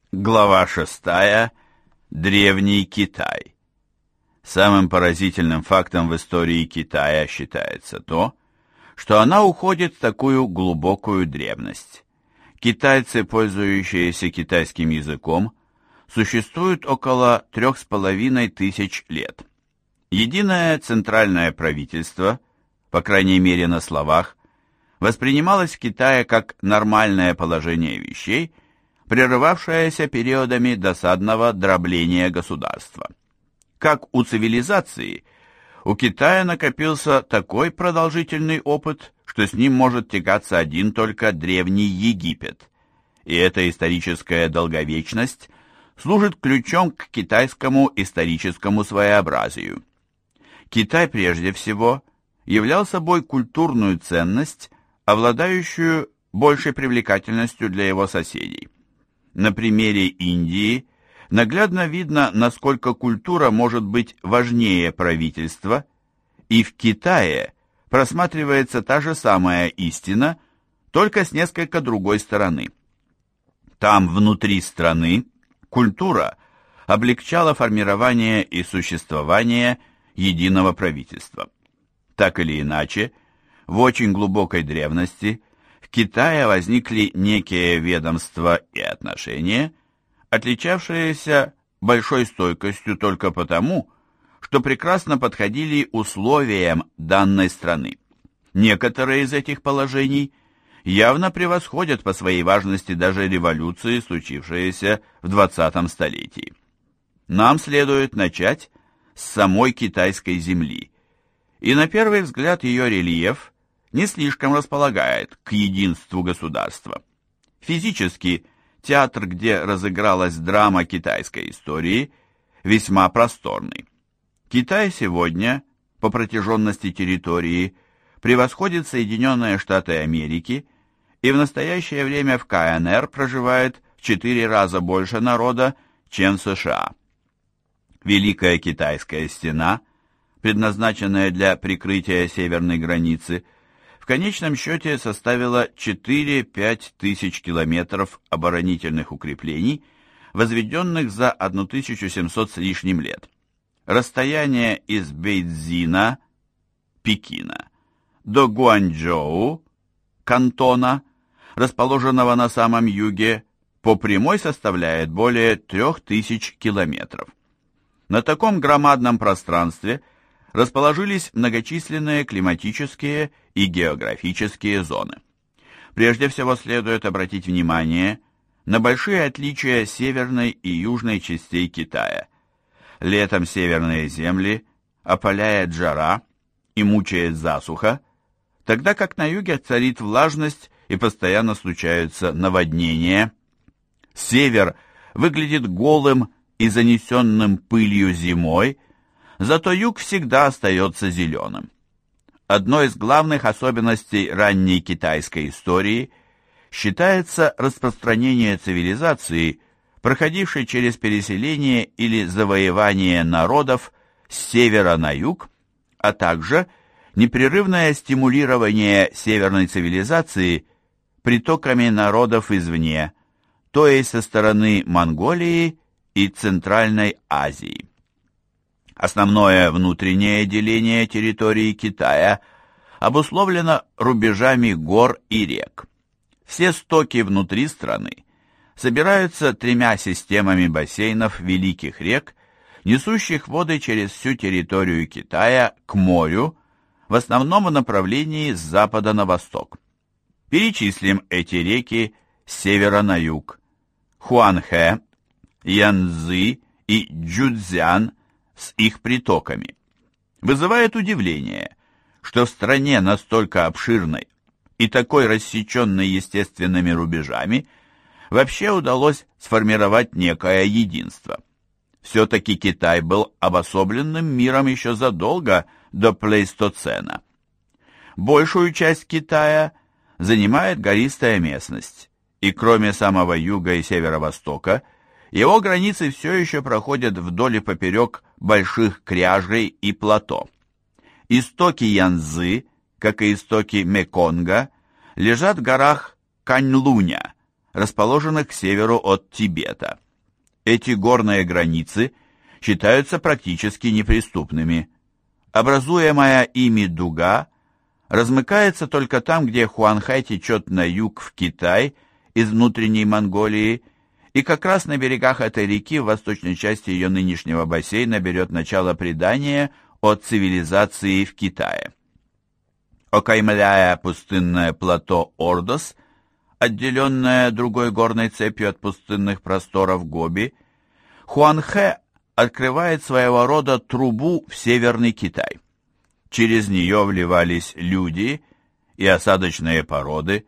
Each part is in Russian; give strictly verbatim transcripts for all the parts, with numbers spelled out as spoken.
Глава шестая. Древний Китай. Самым поразительным фактом в истории Китая считается то, что она уходит в такую глубокую древность. Китайцы, пользующиеся китайским языком, существуют около трех с половиной тысяч лет. Единое центральное правительство, по крайней мере на словах, воспринималось в Китае как нормальное положение вещей, прерывавшееся периодами досадного дробления государства. Как у цивилизации, у Китая накопился такой продолжительный опыт, что с ним может тягаться один только Древний Египет. И эта историческая долговечность служит ключом к китайскому историческому своеобразию. Китай прежде всего являл собой культурную ценность, обладающую большей привлекательностью для его соседей. На примере Индии наглядно видно, насколько культура может быть важнее правительства, и в Китае просматривается та же самая истина, только с несколько другой стороны. Там, внутри страны, культура облегчала формирование и существование единого правительства. Так или иначе, в очень глубокой древности в Китае возникли некие ведомства и отношения, отличавшиеся большой стойкостью только потому, что прекрасно подходили условиям данной страны. Некоторые из этих положений явно превосходят по своей важности даже революции, случившиеся в двадцатом столетии. Нам следует начать с самой китайской земли, и на первый взгляд ее рельеф не слишком располагает к единству государства. Физически театр, где разыгралась драма китайской истории, весьма просторный. Китай сегодня, по протяженности территории, превосходит Соединенные Штаты Америки, и в настоящее время в ка эн эр проживает в четыре раза больше народа, чем в США. Великая Китайская стена, предназначенная для прикрытия северной границы, в конечном счете составила четыре-пять тысяч километров оборонительных укреплений, возведенных за тысячу семьсот с лишним лет. Расстояние из Бейцзина, Пекина, до Гуанчжоу, Кантона, расположенного на самом юге, по прямой составляет более трех тысяч километров. На таком громадном пространстве расположились многочисленные климатические и географические зоны. Прежде всего следует обратить внимание на большие отличия северной и южной частей Китая. Летом северные земли опаляет жара и мучает засуха, тогда как на юге царит влажность и постоянно случаются наводнения. Север выглядит голым и занесенным пылью зимой, зато юг всегда остается зеленым. Одной из главных особенностей ранней китайской истории считается распространение цивилизации, проходившей через переселение или завоевание народов с севера на юг, а также непрерывное стимулирование северной цивилизации притоками народов извне, то есть со стороны Монголии и Центральной Азии. Основное внутреннее деление территории Китая обусловлено рубежами гор и рек. Все стоки внутри страны собираются тремя системами бассейнов великих рек, несущих воды через всю территорию Китая к морю, в основном в направлении с запада на восток. Перечислим эти реки с севера на юг. Хуанхэ, Янцзы и Чжуцзян с их притоками. Вызывает удивление, что в стране настолько обширной и такой рассеченной естественными рубежами вообще удалось сформировать некое единство. Все-таки Китай был обособленным миром еще задолго до Плейстоцена. Большую часть Китая занимает гористая местность, и кроме самого юга и северо-востока, его границы все еще проходят вдоль и поперек больших кряжей и плато. Истоки Янцзы, как и истоки Меконга, лежат в горах Каньлуня, расположенных к северу от Тибета. Эти горные границы считаются практически неприступными. Образуемая ими дуга размыкается только там, где Хуанхэ течет на юг в Китай из внутренней Монголии, и как раз на берегах этой реки в восточной части ее нынешнего бассейна берет начало предание о цивилизации в Китае. Окаймляя пустынное плато Ордос, отделенное другой горной цепью от пустынных просторов Гоби, Хуанхэ открывает своего рода трубу в Северный Китай. Через нее вливались люди и осадочные породы.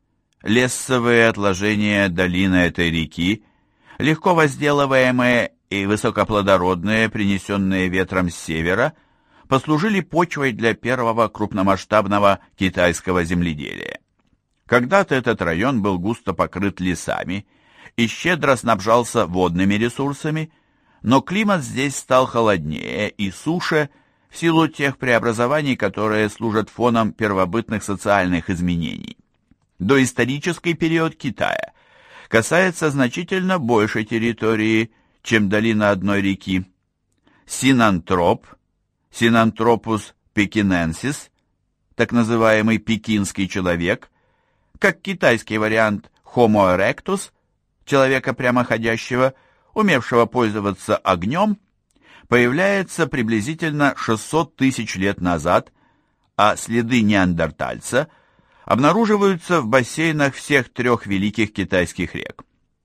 Лессовые отложения долины этой реки, легко возделываемые и высокоплодородные, принесенные ветром с севера, послужили почвой для первого крупномасштабного китайского земледелия. Когда-то этот район был густо покрыт лесами и щедро снабжался водными ресурсами, но климат здесь стал холоднее и суше в силу тех преобразований, которые служат фоном первобытных социальных изменений. Доисторический период Китая касается значительно большей территории, чем долина одной реки. Синантроп, Синантропус пекиненсис, так называемый пекинский человек, как китайский вариант Homo erectus, человека прямоходящего, умевшего пользоваться огнем, появляется приблизительно шестьсот тысяч лет назад, а следы неандертальца обнаруживаются в бассейнах всех трех великих китайских рек.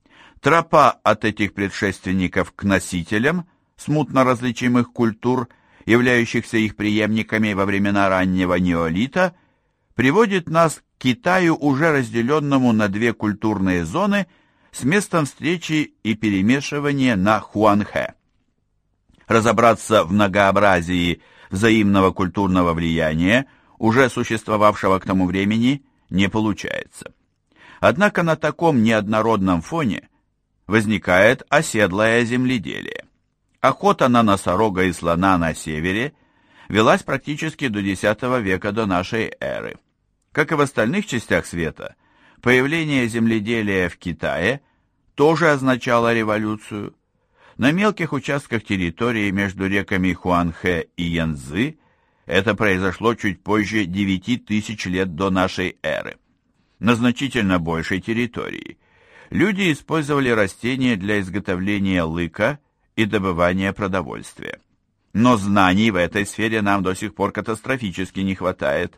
Тропа от этих предшественников к носителям смутно различимых культур, являющихся их преемниками во времена раннего неолита, приводит нас к Китаю, уже разделенному на две культурные зоны с местом встречи и перемешивания на Хуанхэ. Разобраться в многообразии взаимного культурного влияния, уже существовавшего к тому времени, не получается. Однако на таком неоднородном фоне возникает оседлое земледелие. Охота на носорога и слона на севере велась практически до десятого века до нашей эры. Как и в остальных частях света, появление земледелия в Китае тоже означало революцию. На мелких участках территории между реками Хуанхэ и Янцзы это произошло чуть позже девяти тысяч лет до нашей эры. На значительно большей территории люди использовали растения для изготовления лыка и добывания продовольствия. Но знаний в этой сфере нам до сих пор катастрофически не хватает.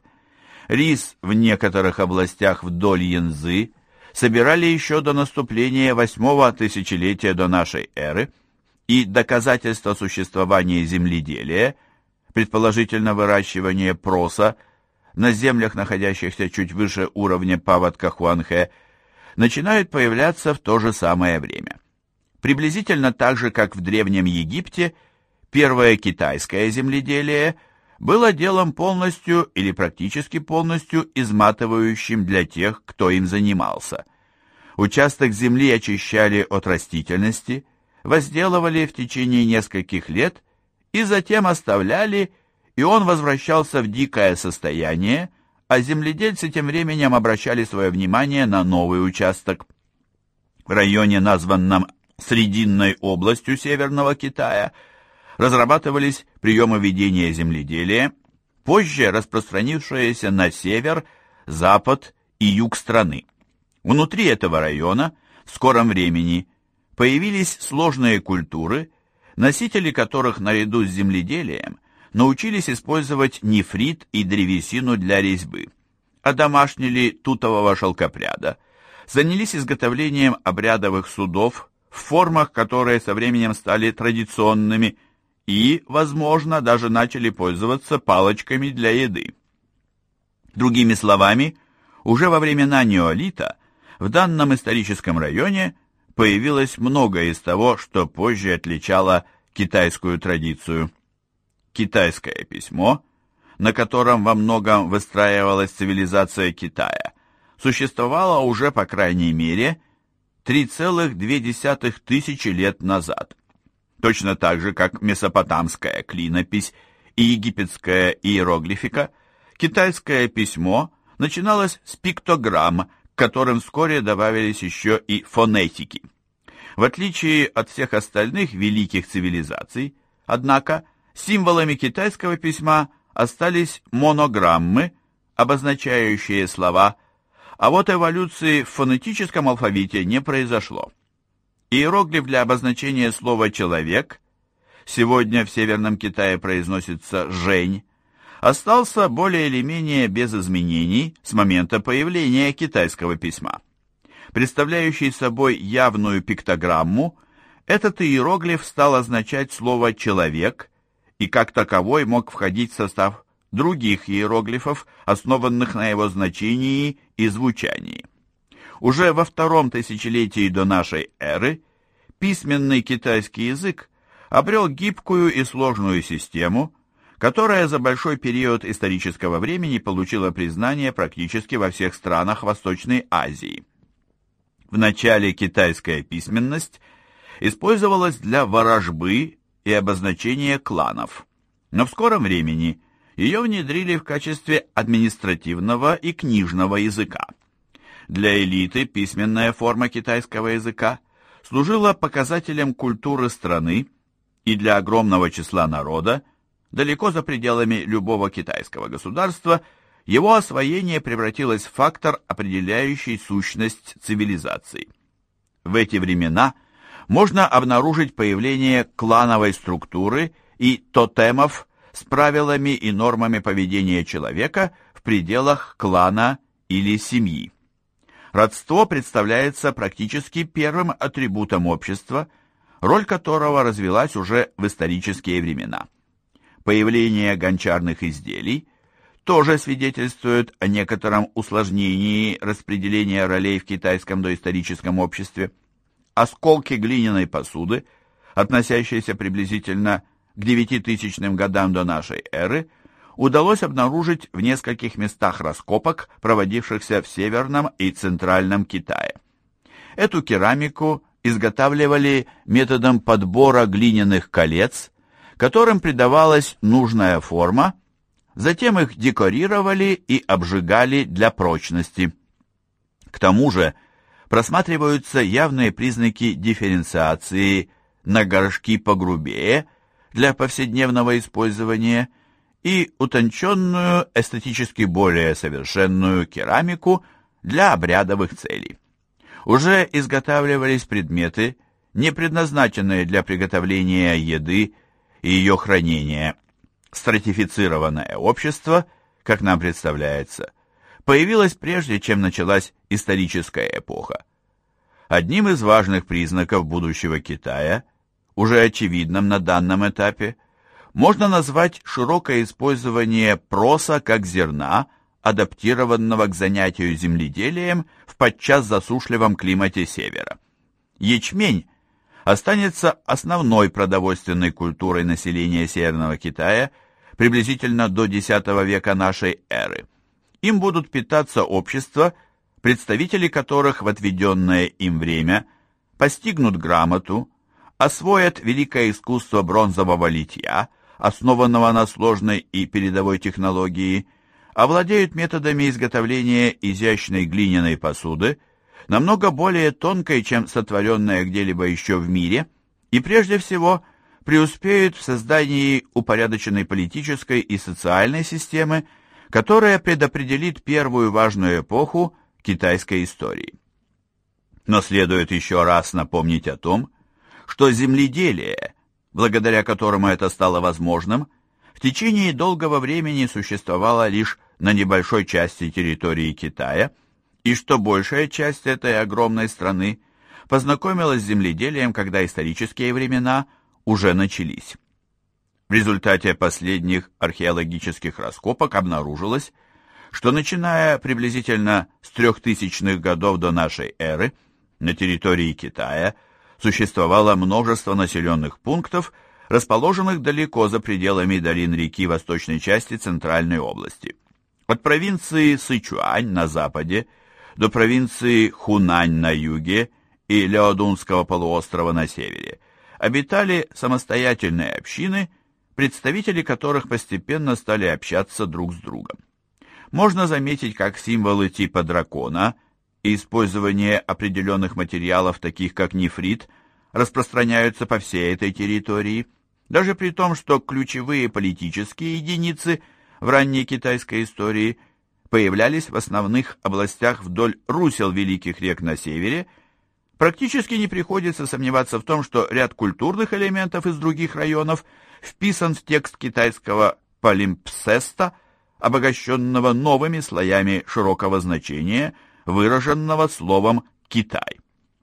Рис в некоторых областях вдоль Янцзы собирали еще до наступления восьмого тысячелетия до нашей эры, и доказательства существования земледелия, предположительно выращивания проса, на землях, находящихся чуть выше уровня паводка Хуанхэ, начинают появляться в то же самое время. Приблизительно так же, как в Древнем Египте, первое китайское земледелие было делом полностью или практически полностью изматывающим для тех, кто им занимался. Участок земли очищали от растительности, возделывали в течение нескольких лет и затем оставляли, и он возвращался в дикое состояние, а земледельцы тем временем обращали свое внимание на новый участок. В районе, названном Срединной областью Северного Китая, разрабатывались приемы ведения земледелия, позже распространившиеся на север, запад и юг страны. Внутри этого района в скором времени появились сложные культуры, носители которых наряду с земледелием научились использовать нефрит и древесину для резьбы, одомашнили тутового шелкопряда, занялись изготовлением обрядовых судов в формах, которые со временем стали традиционными, и, возможно, даже начали пользоваться палочками для еды. Другими словами, уже во времена неолита в данном историческом районе появилось многое из того, что позже отличало китайскую традицию. Китайское письмо, на котором во многом выстраивалась цивилизация Китая, существовало уже, по крайней мере, три целых две десятых тысячи лет назад. Точно так же, как месопотамская клинопись и египетская иероглифика, китайское письмо начиналось с пиктограмм, которым вскоре добавились еще и фонетики. В отличие от всех остальных великих цивилизаций, однако, символами китайского письма остались монограммы, обозначающие слова, а вот эволюции в фонетическом алфавите не произошло. Иероглиф для обозначения слова «человек», сегодня в Северном Китае произносится «жень», остался более или менее без изменений с момента появления китайского письма. Представляющий собой явную пиктограмму, этот иероглиф стал означать слово «человек» и как таковой мог входить в состав других иероглифов, основанных на его значении и звучании. Уже во втором тысячелетии до нашей эры письменный китайский язык обрел гибкую и сложную систему, которая за большой период исторического времени получила признание практически во всех странах Восточной Азии. Вначале китайская письменность использовалась для ворожбы и обозначения кланов, но в скором времени ее внедрили в качестве административного и книжного языка. Для элиты письменная форма китайского языка служила показателем культуры страны, и для огромного числа народа, далеко за пределами любого китайского государства, его освоение превратилось в фактор, определяющий сущность цивилизации. В эти времена можно обнаружить появление клановой структуры и тотемов с правилами и нормами поведения человека в пределах клана или семьи. Родство представляется практически первым атрибутом общества, роль которого развилась уже в исторические времена. Появление гончарных изделий тоже свидетельствует о некотором усложнении распределения ролей в китайском доисторическом обществе. Осколки глиняной посуды, относящиеся приблизительно к девятитысячным годам до нашей эры, удалось обнаружить в нескольких местах раскопок, проводившихся в Северном и Центральном Китае. Эту керамику изготавливали методом подбора глиняных колец, которым придавалась нужная форма, затем их декорировали и обжигали для прочности. К тому же просматриваются явные признаки дифференциации на горшки погрубее для повседневного использования и утонченную, эстетически более совершенную керамику для обрядовых целей. Уже изготавливались предметы, не предназначенные для приготовления еды и ее хранения. Стратифицированное общество, как нам представляется, появилось прежде, чем началась историческая эпоха. Одним из важных признаков будущего Китая, уже очевидным на данном этапе, можно назвать широкое использование проса как зерна, адаптированного к занятию земледелием в подчас засушливом климате севера. Ячмень останется основной продовольственной культурой населения Северного Китая приблизительно до десятого века нашей эры. Им будут питаться общества, представители которых в отведенное им время постигнут грамоту, освоят великое искусство бронзового литья, основанного на сложной и передовой технологии, овладеют методами изготовления изящной глиняной посуды, намного более тонкой, чем сотворенная где-либо еще в мире, и прежде всего преуспеют в создании упорядоченной политической и социальной системы, которая предопределит первую важную эпоху китайской истории. Но следует еще раз напомнить о том, что земледелие, благодаря которому это стало возможным, в течение долгого времени существовало лишь на небольшой части территории Китая, и что большая часть этой огромной страны познакомилась с земледелием, когда исторические времена уже начались. В результате последних археологических раскопок обнаружилось, что начиная приблизительно с трехтысячных годов до нашей эры на территории Китая существовало множество населенных пунктов, расположенных далеко за пределами долин реки восточной части Центральной области. От провинции Сычуань на западе до провинции Хунань на юге и Ляодунского полуострова на севере обитали самостоятельные общины, представители которых постепенно стали общаться друг с другом. Можно заметить, как символы типа дракона и использование определенных материалов, таких как нефрит, распространяются по всей этой территории, даже при том, что ключевые политические единицы в ранней китайской истории появлялись в основных областях вдоль русел великих рек на севере. Практически не приходится сомневаться в том, что ряд культурных элементов из других районов вписан в текст китайского палимпсеста, обогащенного новыми слоями широкого значения, выраженного словом «Китай».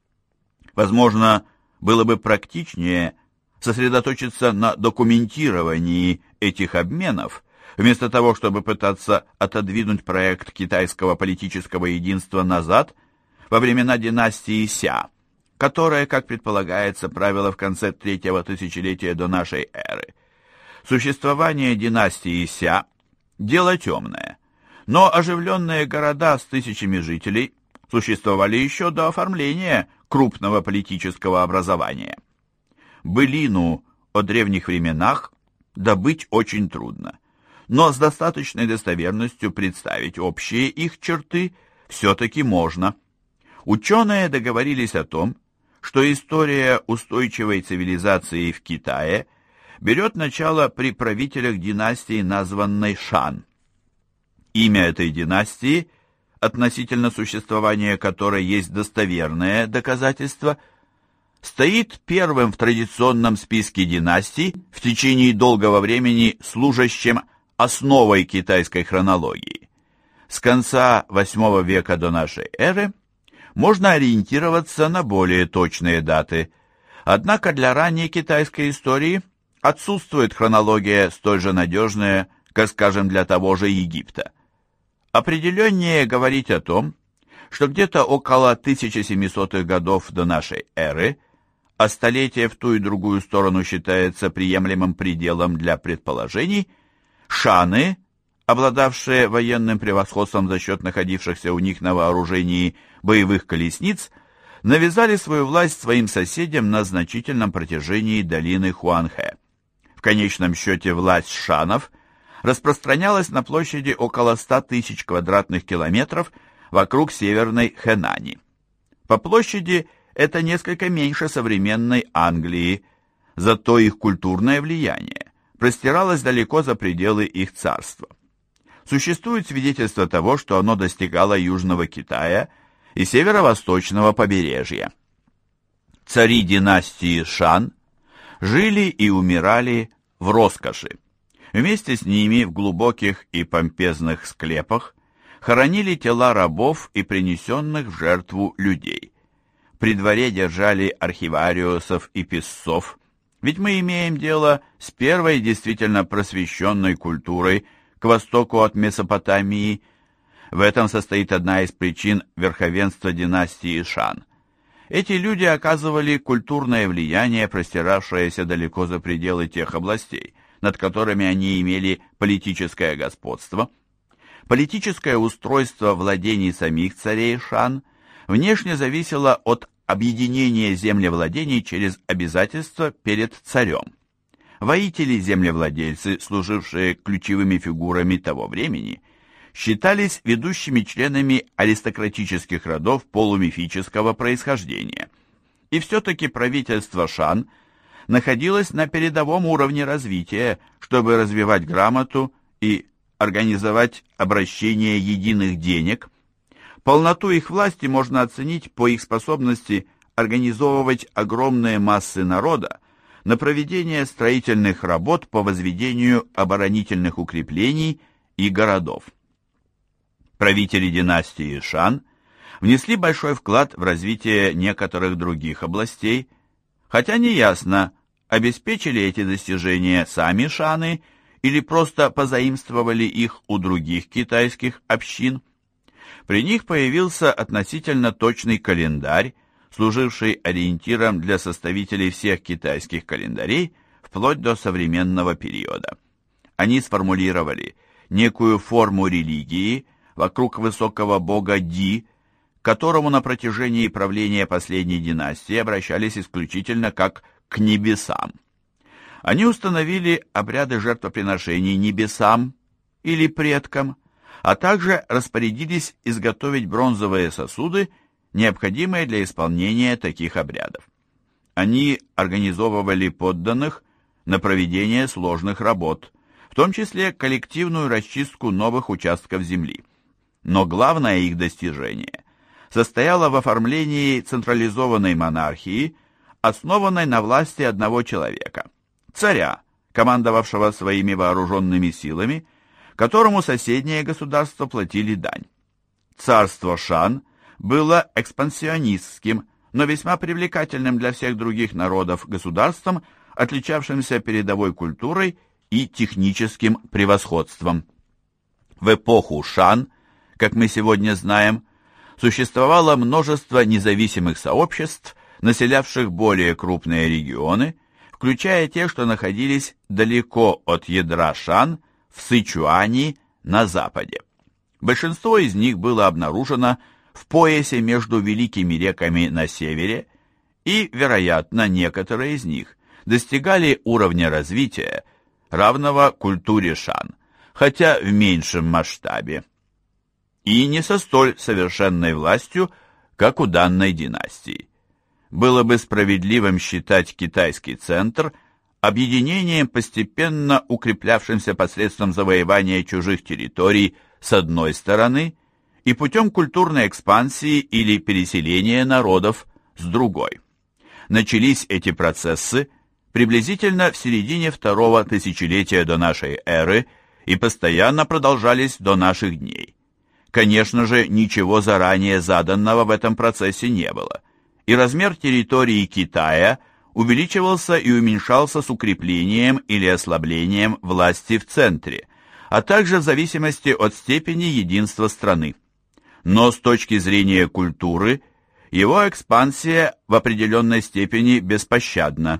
Возможно, было бы практичнее сосредоточиться на документировании этих обменов, вместо того, чтобы пытаться отодвинуть проект китайского политического единства назад во времена династии Ся, которая, как предполагается, правила в конце третьего тысячелетия до нашей эры. Существование династии Ся – дело темное, но оживленные города с тысячами жителей существовали еще до оформления крупного политического образования. Былину о древних временах добыть очень трудно, но с достаточной достоверностью представить общие их черты все-таки можно. Ученые договорились о том, что история устойчивой цивилизации в Китае берет начало при правителях династии, названной Шан. Имя этой династии, относительно существования которой есть достоверное доказательство, стоит первым в традиционном списке династий, в течение долгого времени служащим основой китайской хронологии. С конца восьмого века до нашей эры можно ориентироваться на более точные даты, однако для ранней китайской истории отсутствует хронология столь же надежная, как, скажем, для того же Египта. Определеннее говорить о том, что где-то около тысяча семисотых годов до нашей эры, а столетие в ту и другую сторону считается приемлемым пределом для предположений, шаны, обладавшие военным превосходством за счет находившихся у них на вооружении боевых колесниц, навязали свою власть своим соседям на значительном протяжении долины Хуанхэ. В конечном счете власть шанов распространялась на площади около ста тысяч квадратных километров вокруг Северной Хэнани. По площади это несколько меньше современной Англии, зато их культурное влияние простиралось далеко за пределы их царства. Существует свидетельство того, что оно достигало Южного Китая и северо-восточного побережья. Цари династии Шан жили и умирали в роскоши. Вместе с ними в глубоких и помпезных склепах хоронили тела рабов и принесенных в жертву людей. При дворе держали архивариусов и писцов, ведь мы имеем дело с первой действительно просвещенной культурой к востоку от Месопотамии. В этом состоит одна из причин верховенства династии Шан. Эти люди оказывали культурное влияние, простиравшееся далеко за пределы тех областей, над которыми они имели политическое господство. Политическое устройство владений самих царей Шан внешне зависело от объединения землевладений через обязательства перед царем. Воители-землевладельцы, служившие ключевыми фигурами того времени, считались ведущими членами аристократических родов полумифического происхождения. И все-таки правительство Шан находилось на передовом уровне развития, чтобы развивать грамоту и организовать обращение единых денег. Полноту их власти можно оценить по их способности организовывать огромные массы народа на проведение строительных работ по возведению оборонительных укреплений и городов. Правители династии Шан внесли большой вклад в развитие некоторых других областей, хотя неясно, обеспечили эти достижения сами шаны или просто позаимствовали их у других китайских общин. При них появился относительно точный календарь, служивший ориентиром для составителей всех китайских календарей вплоть до современного периода. Они сформулировали некую форму религии вокруг высокого бога Ди, к которому на протяжении правления последней династии обращались исключительно как к небесам. Они установили обряды жертвоприношений небесам или предкам, а также распорядились изготовить бронзовые сосуды, необходимые для исполнения таких обрядов. Они организовывали подданных на проведение сложных работ, в том числе коллективную расчистку новых участков земли. Но главное их достижение состояло в оформлении централизованной монархии, основанной на власти одного человека, царя, командовавшего своими вооруженными силами, которому соседние государства платили дань. Царство Шан было экспансионистским, но весьма привлекательным для всех других народов государством, отличавшимся передовой культурой и техническим превосходством. В эпоху Шан, как мы сегодня знаем, существовало множество независимых сообществ, населявших более крупные регионы, включая те, что находились далеко от ядра Шан, в Сычуани на западе. Большинство из них было обнаружено в поясе между великими реками на севере, и, вероятно, некоторые из них достигали уровня развития, равного культуре Шан, хотя в меньшем масштабе, и не со столь совершенной властью, как у данной династии. Было бы справедливым считать китайский центр объединением, постепенно укреплявшимся посредством завоевания чужих территорий с одной стороны и путем культурной экспансии или переселения народов с другой. Начались эти процессы приблизительно в середине второго тысячелетия до нашей эры и постоянно продолжались до наших дней. Конечно же, ничего заранее заданного в этом процессе не было, и размер территории Китая увеличивался и уменьшался с укреплением или ослаблением власти в центре, а также в зависимости от степени единства страны. Но с точки зрения культуры, его экспансия в определенной степени беспощадна.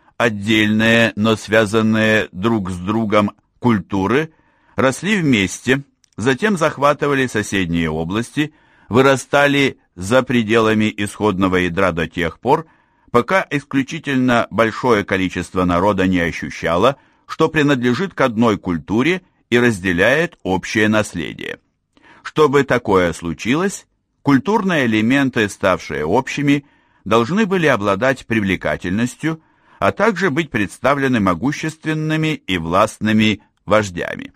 Отдельные, но связанные друг с другом культуры росли вместе, затем захватывали соседние области, вырастали за пределами исходного ядра до тех пор, пока исключительно большое количество народа не ощущало, что принадлежит к одной культуре и разделяет общее наследие. Чтобы такое случилось, культурные элементы, ставшие общими, должны были обладать привлекательностью, а также быть представлены могущественными и властными вождями.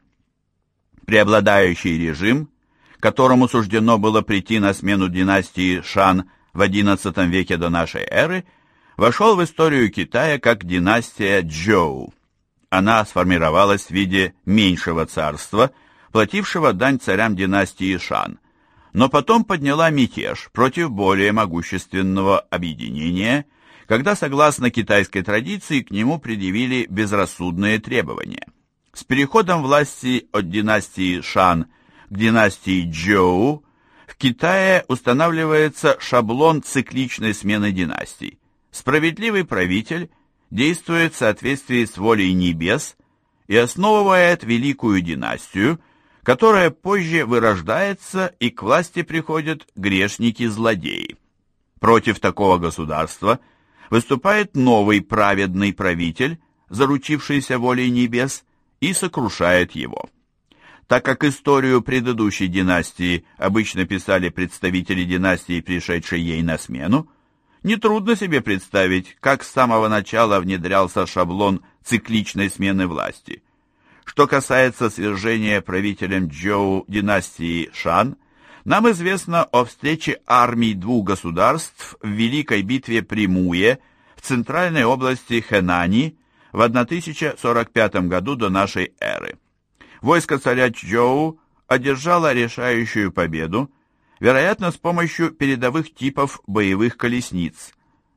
Преобладающий режим, которому суждено было прийти на смену династии Шан в одиннадцатом веке до нашей эры, вошел в историю Китая как династия Чжоу. Она сформировалась в виде меньшего царства, платившего дань царям династии Шан, но потом подняла мятеж против более могущественного объединения, когда, согласно китайской традиции, к нему предъявили безрассудные требования. С переходом власти от династии Шан к династии Чжоу в Китае устанавливается шаблон цикличной смены династий. Справедливый правитель действует в соответствии с волей небес и основывает великую династию, которая позже вырождается, и к власти приходят грешники-злодеи. Против такого государства выступает новый праведный правитель, заручившийся волей небес, и сокрушает его. Так как историю предыдущей династии обычно писали представители династии, пришедшей ей на смену, нетрудно себе представить, как с самого начала внедрялся шаблон цикличной смены власти. Что касается свержения правителем Чжоу династии Шан, нам известно о встрече армий двух государств в Великой битве при Муе в центральной области Хэнани в тысяча сорок пятом году до нашей эры. Войско царя Чжоу одержало решающую победу, вероятно, с помощью передовых типов боевых колесниц.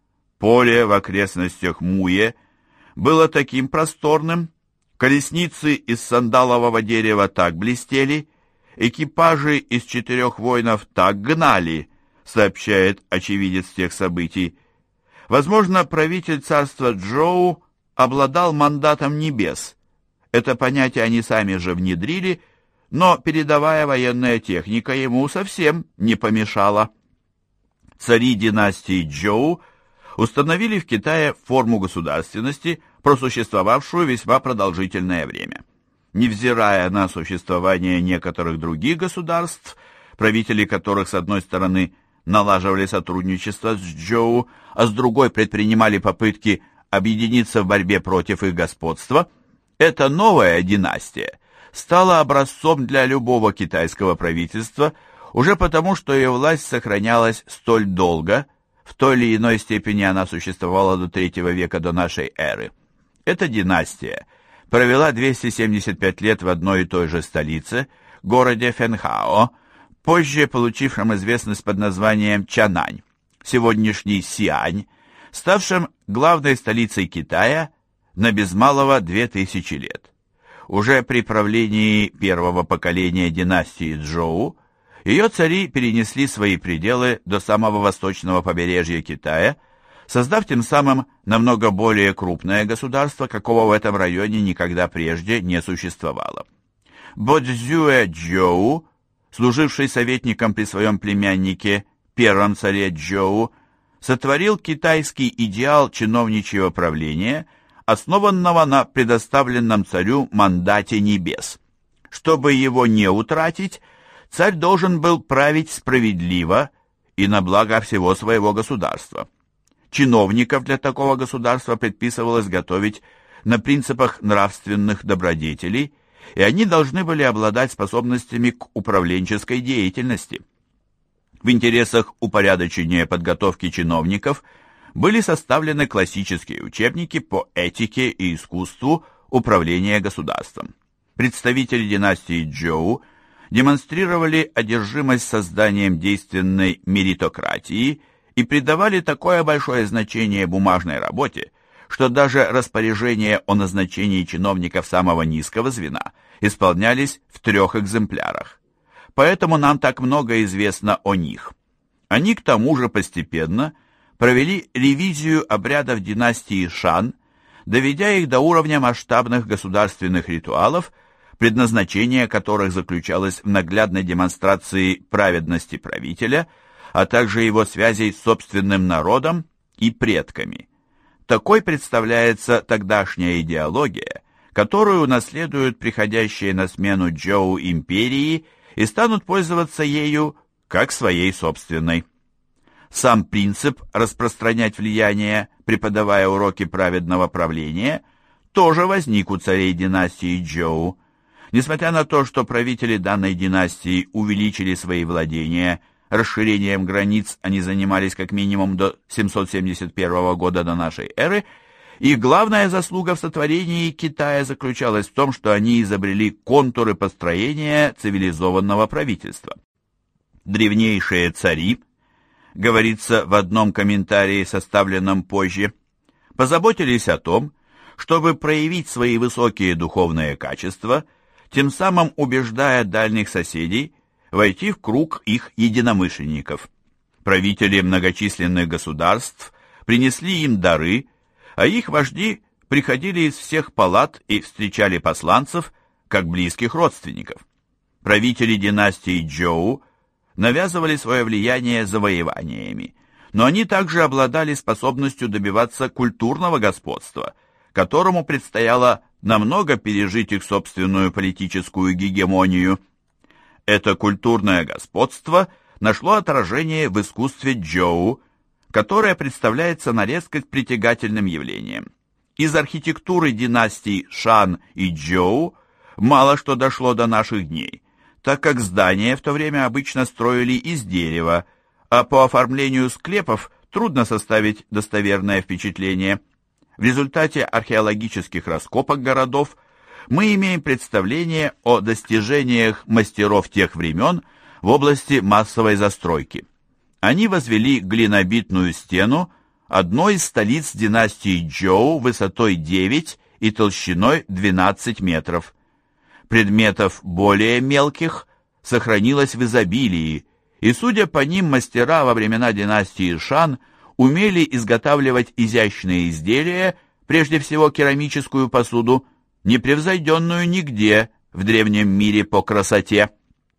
Поле в окрестностях Муе было таким просторным, колесницы из сандалового дерева так блестели, экипажи из четырех воинов так гнали, сообщает очевидец тех событий. Возможно, правитель царства Чжоу обладал мандатом небес. Это понятие они сами же внедрили, но передовая военная техника ему совсем не помешала. Цари династии Чжоу установили в Китае форму государственности, просуществовавшую весьма продолжительное время. невзирая на существование некоторых других государств, правители которых, с одной стороны, налаживали сотрудничество с Чжоу, а с другой предпринимали попытки объединиться в борьбе против их господства, эта новая династия стала образцом для любого китайского правительства уже потому, что ее власть сохранялась столь долго, в той или иной степени она существовала до третьего века до нашей эры. Эта династия провела двести семьдесят пять лет в одной и той же столице, городе Фэнхао, позже получившем известность под названием Чанань, сегодняшний Сиань, ставшим главной столицей Китая на без малого две тысячи лет. Уже при правлении первого поколения династии Чжоу ее цари перенесли свои пределы до самого восточного побережья Китая, создав тем самым намного более крупное государство, какого в этом районе никогда прежде не существовало. Бодзюэ Чжоу, служивший советником при своем племяннике, первом царе Чжоу, сотворил китайский идеал чиновничьего правления, основанного на предоставленном царю мандате небес. Чтобы его не утратить, царь должен был править справедливо и на благо всего своего государства. Чиновников для такого государства предписывалось готовить на принципах нравственных добродетелей, и они должны были обладать способностями к управленческой деятельности. В интересах упорядочения подготовки чиновников были составлены классические учебники по этике и искусству управления государством. Представители династии Чжоу демонстрировали одержимость созданием действенной меритократии и придавали такое большое значение бумажной работе, что даже распоряжения о назначении чиновников самого низкого звена исполнялись в трех экземплярах. Поэтому нам так много известно о них. Они к тому же постепенно провели ревизию обрядов династии Шан, доведя их до уровня масштабных государственных ритуалов, предназначение которых заключалось в наглядной демонстрации праведности правителя, а также его связей с собственным народом и предками. Такой представляется тогдашняя идеология, которую наследуют приходящие на смену Чжоу империи и станут пользоваться ею как своей собственной. Сам принцип распространять влияние, преподавая уроки праведного правления, тоже возник у царей династии Чжоу. Несмотря на то, что правители данной династии увеличили свои владения, расширением границ они занимались как минимум до семьсот семьдесят первого года до нашей эры, их главная заслуга в сотворении Китая заключалась в том, что они изобрели контуры построения цивилизованного правительства. Древнейшие цари, говорится в одном комментарии, составленном позже, позаботились о том, чтобы проявить свои высокие духовные качества, тем самым убеждая дальних соседей войти в круг их единомышленников. Правители многочисленных государств принесли им дары, а их вожди приходили из всех палат и встречали посланцев как близких родственников. Правители династии Чжоу навязывали свое влияние завоеваниями, но они также обладали способностью добиваться культурного господства, которому предстояло намного пережить их собственную политическую гегемонию. Это культурное господство нашло отражение в искусстве Чжоу, которое представляется на редкость притягательным явлением. Из архитектуры династий Шан и Чжоу мало что дошло до наших дней, так как здания в то время обычно строили из дерева, а по оформлению склепов трудно составить достоверное впечатление. В результате археологических раскопок городов мы имеем представление о достижениях мастеров тех времен в области массовой застройки. Они возвели глинобитную стену одной из столиц династии Чжоу высотой девять и толщиной двенадцать метров. Предметов более мелких сохранилось в изобилии, и, судя по ним, мастера во времена династии Шан умели изготавливать изящные изделия, прежде всего керамическую посуду, непревзойденную нигде в древнем мире по красоте.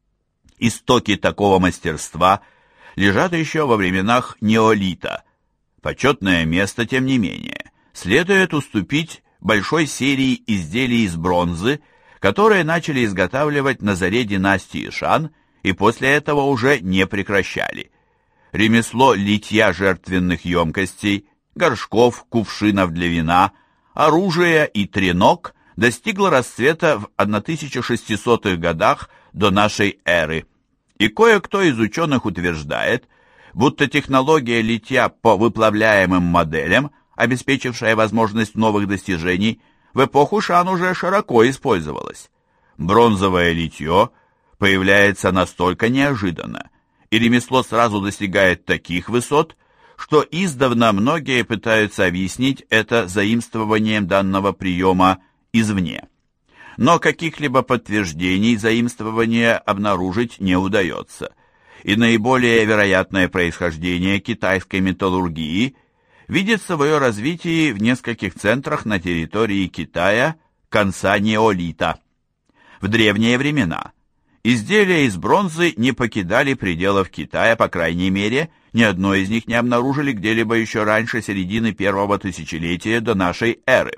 Истоки такого мастерства лежат еще во временах неолита. Почетное место, тем не менее, следует уступить большой серии изделий из бронзы, которые начали изготавливать на заре династии Шан и после этого уже не прекращали. Ремесло литья жертвенных емкостей, горшков, кувшинов для вина, оружия и треног достигло расцвета в тысяча шестисотых годах до нашей эры. И кое-кто из ученых утверждает, будто технология литья по выплавляемым моделям, обеспечившая возможность новых достижений, в эпоху Шан уже широко использовалась. Бронзовое литье появляется настолько неожиданно, и ремесло сразу достигает таких высот, что издавна многие пытаются объяснить это заимствованием данного приема извне. Но каких-либо подтверждений заимствования обнаружить не удается, и наиболее вероятное происхождение китайской металлургии видит свое развитие в нескольких центрах на территории Китая конца неолита. В древние времена изделия из бронзы не покидали пределов Китая, по крайней мере, ни одно из них не обнаружили где-либо еще раньше середины первого тысячелетия до нашей эры.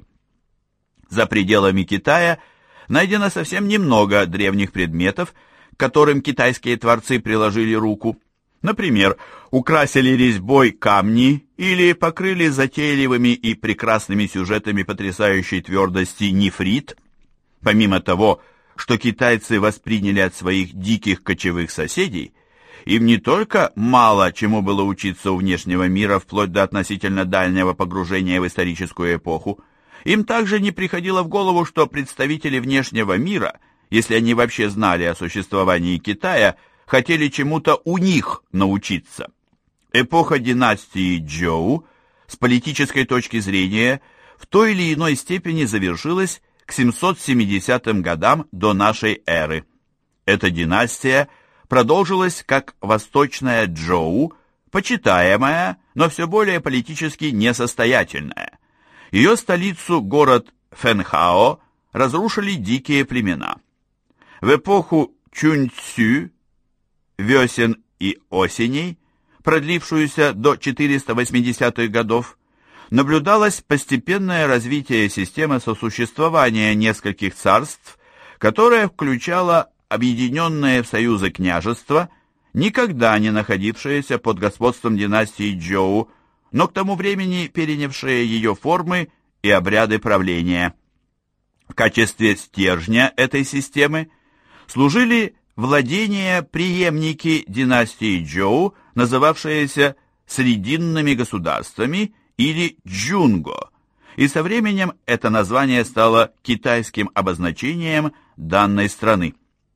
За пределами Китая найдено совсем немного древних предметов, к которым китайские творцы приложили руку. Например, украсили резьбой камни или покрыли затейливыми и прекрасными сюжетами потрясающей твердости нефрит. Помимо того, что китайцы восприняли от своих диких кочевых соседей, им не только мало чему было учиться у внешнего мира вплоть до относительно дальнего погружения в историческую эпоху, им также не приходило в голову, что представители внешнего мира, если они вообще знали о существовании Китая, хотели чему-то у них научиться. Эпоха династии Чжоу с политической точки зрения в той или иной степени завершилась к семьсот семидесятым годам до нашей эры. Эта династия продолжилась как Восточная Чжоу, почитаемая, но все более политически несостоятельная. Ее столицу, город Фэнхао, разрушили дикие племена. В эпоху Чуньцю, весен и осеней, продлившуюся до четырёхсот восьмидесятых годов, наблюдалось постепенное развитие системы сосуществования нескольких царств, которое включало объединенные в союзы княжества, никогда не находившиеся под господством династии Чжоу, но к тому времени перенявшие ее формы и обряды правления. В качестве стержня этой системы служили владения преемники династии Чжоу, называвшиеся срединными государствами или джунго, и со временем это название стало китайским обозначением данной страны.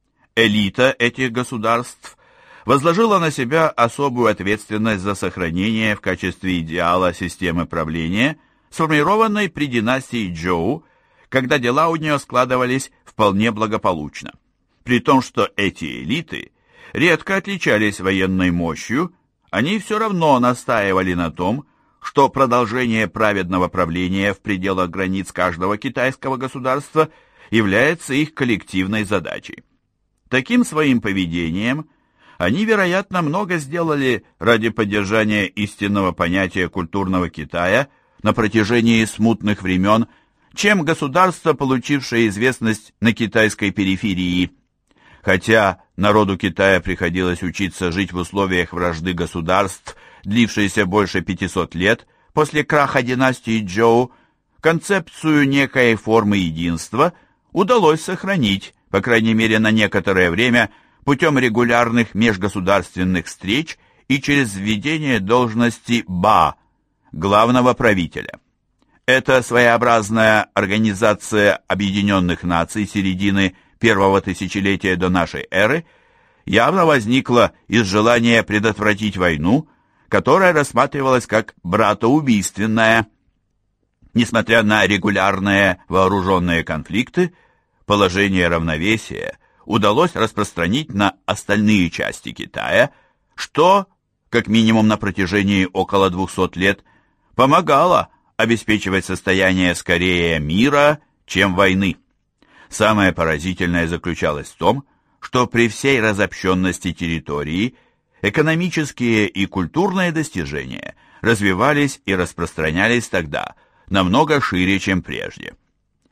Элита этих государств возложила на себя особую ответственность за сохранение в качестве идеала системы правления, сформированной при династии Чжоу, когда дела у нее складывались вполне благополучно. При том, что эти элиты редко отличались военной мощью, они все равно настаивали на том, что продолжение праведного правления в пределах границ каждого китайского государства является их коллективной задачей. Таким своим поведением они, вероятно, много сделали ради поддержания истинного понятия культурного Китая на протяжении смутных времен, чем государство, получившее известность на китайской периферии. Хотя народу Китая приходилось учиться жить в условиях вражды государств, длившейся больше пятисот лет после краха династии Чжоу, концепцию некой формы единства удалось сохранить, по крайней мере на некоторое время, путем регулярных межгосударственных встреч и через введение должности Ба, главного правителя. Эта своеобразная организация Объединенных Наций середины первого тысячелетия до нашей эры явно возникла из желания предотвратить войну, которая рассматривалась как братоубийственная. Несмотря на регулярные вооруженные конфликты, положение равновесия удалось распространить на остальные части Китая, что, как минимум на протяжении около двухсот лет, помогало обеспечивать состояние скорее мира, чем войны. Самое поразительное заключалось в том, что при всей разобщенности территории экономические и культурные достижения развивались и распространялись тогда намного шире, чем прежде.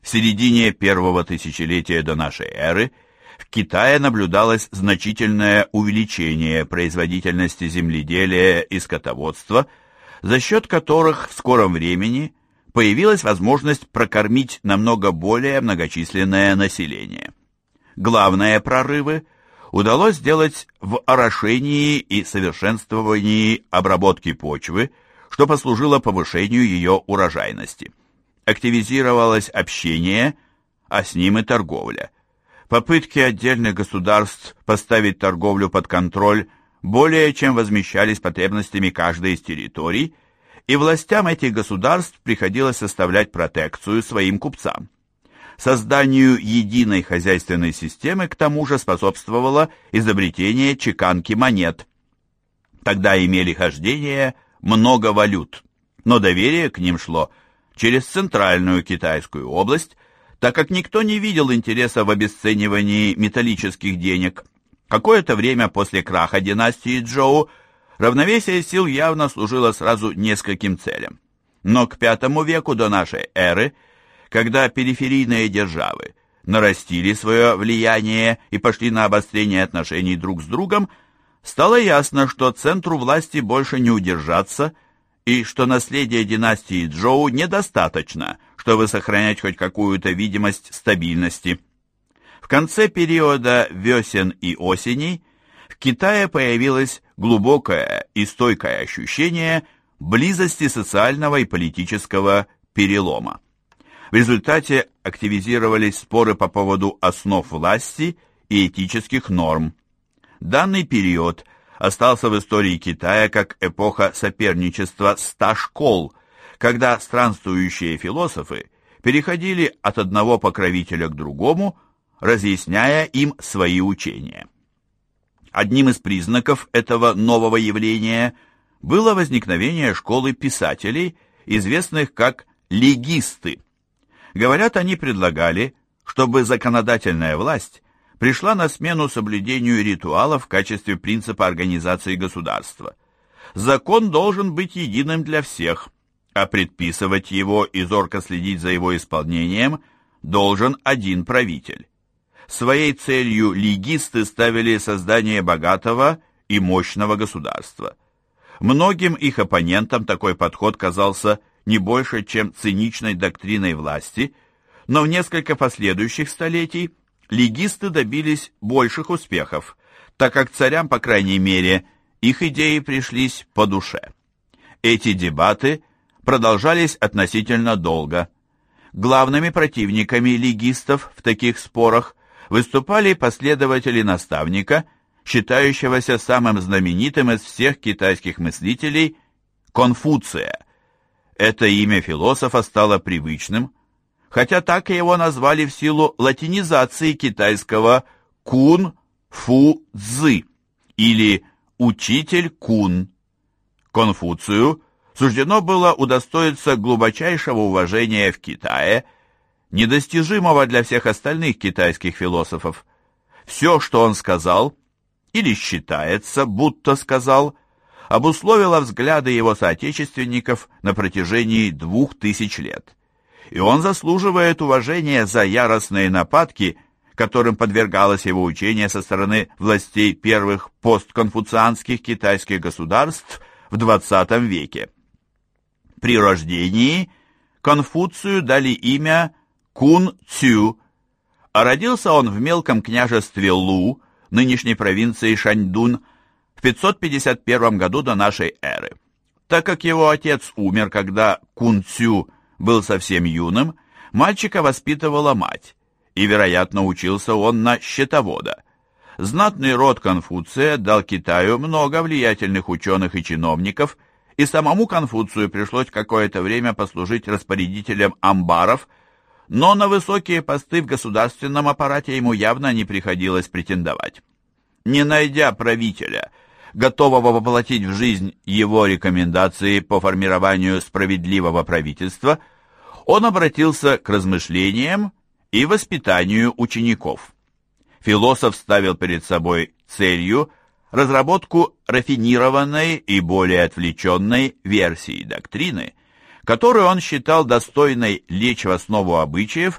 В середине первого тысячелетия до нашей эры в Китае наблюдалось значительное увеличение производительности земледелия и скотоводства, за счет которых в скором времени появилась возможность прокормить намного более многочисленное население. Главные прорывы удалось сделать в орошении и совершенствовании обработки почвы, что послужило повышению ее урожайности. Активизировалось общение, а с ним и торговля. Попытки отдельных государств поставить торговлю под контроль более чем возмещались потребностями каждой из территорий, и властям этих государств приходилось составлять протекцию своим купцам. Созданию единой хозяйственной системы к тому же способствовало изобретение чеканки монет. Тогда имели хождение много валют, но доверие к ним шло через центральную китайскую область, так как никто не видел интереса в обесценивании металлических денег. Какое-то время после краха династии Чжоу равновесие сил явно служило сразу нескольким целям. Но к пятому веку до нашей эры, когда периферийные державы нарастили свое влияние и пошли на обострение отношений друг с другом, стало ясно, что центру власти больше не удержаться и что наследие династии Чжоу недостаточно, чтобы сохранять хоть какую-то видимость стабильности. В конце периода весен и осеней в Китае появилось глубокое и стойкое ощущение близости социального и политического перелома. В результате активизировались споры по поводу основ власти и этических норм. Данный период остался в истории Китая как эпоха соперничества ста школ, когда странствующие философы переходили от одного покровителя к другому, разъясняя им свои учения. Одним из признаков этого нового явления было возникновение школы писателей, известных как легисты. Говорят, они предлагали, чтобы законодательная власть пришла на смену соблюдению ритуалов в качестве принципа организации государства. Закон должен быть единым для всех, а предписывать его и зорко следить за его исполнением должен один правитель. Своей целью легисты ставили создание богатого и мощного государства. Многим их оппонентам такой подход казался не больше, чем циничной доктриной власти, но в несколько последующих столетий легисты добились больших успехов, так как царям, по крайней мере, их идеи пришлись по душе. Эти дебаты продолжались относительно долго. Главными противниками легистов в таких спорах выступали последователи наставника, считающегося самым знаменитым из всех китайских мыслителей, Конфуция. Это имя философа стало привычным, хотя так его назвали в силу латинизации китайского Кун-Фу-Цзы или «Учитель Кун». Конфуцию суждено было удостоиться глубочайшего уважения в Китае, недостижимого для всех остальных китайских философов. Все, что он сказал, или считается, будто сказал, обусловило взгляды его соотечественников на протяжении двух тысяч лет. И он заслуживает уважения за яростные нападки, которым подвергалось его учение со стороны властей первых постконфуцианских китайских государств в двадцатом веке. При рождении Конфуцию дали имя Кун-Цю, а родился он в мелком княжестве Лу, нынешней провинции Шаньдун, в пятьсот пятьдесят первом году до нашей эры. Так как его отец умер, когда Кун-Цю был совсем юным, мальчика воспитывала мать, и, вероятно, учился он на счетовода. Знатный род Конфуция дал Китаю много влиятельных ученых и чиновников, и самому Конфуцию пришлось какое-то время послужить распорядителем амбаров, но на высокие посты в государственном аппарате ему явно не приходилось претендовать. Не найдя правителя, готового воплотить в жизнь его рекомендации по формированию справедливого правительства, он обратился к размышлениям и воспитанию учеников. Философ ставил перед собой целью разработку рафинированной и более отвлеченной версии доктрины, которую он считал достойной лечь в основу обычаев,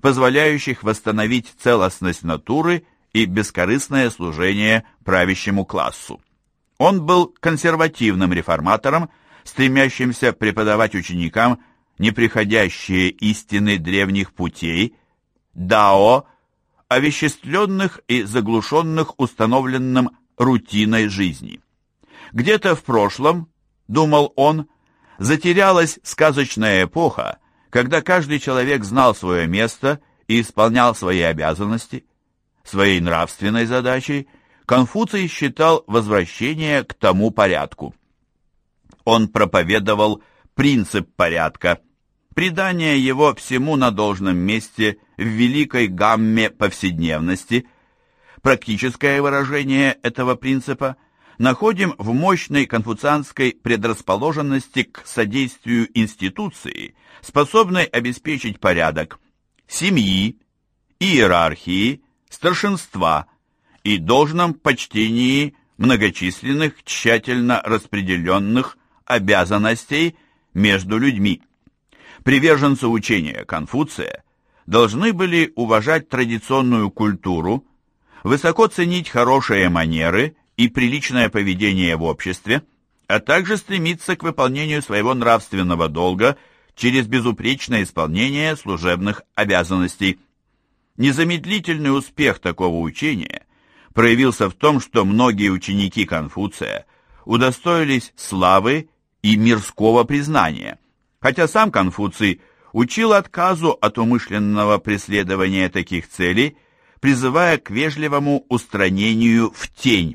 позволяющих восстановить целостность натуры и бескорыстное служение правящему классу. Он был консервативным реформатором, стремящимся преподавать ученикам неприходящие истины древних путей, дао, овеществленных и заглушенных установленным рутиной жизни. Где-то в прошлом, думал он, затерялась сказочная эпоха, когда каждый человек знал свое место и исполнял свои обязанности. Своей нравственной задачей Конфуций считал возвращение к тому порядку. Он проповедовал принцип порядка, придание его всему на должном месте в великой гамме повседневности. Практическое выражение этого принципа находим в мощной конфуцианской предрасположенности к содействию институции, способной обеспечить порядок семьи, иерархии, старшинства и должном почтении многочисленных, тщательно распределенных обязанностей между людьми. Приверженцы учения Конфуция должны были уважать традиционную культуру, высоко ценить хорошие манеры и приличное поведение в обществе, а также стремиться к выполнению своего нравственного долга через безупречное исполнение служебных обязанностей. Незамедлительный успех такого учения проявился в том, что многие ученики Конфуция удостоились славы и мирского признания, хотя сам Конфуций учил отказу от умышленного преследования таких целей, призывая к вежливому устранению в тень.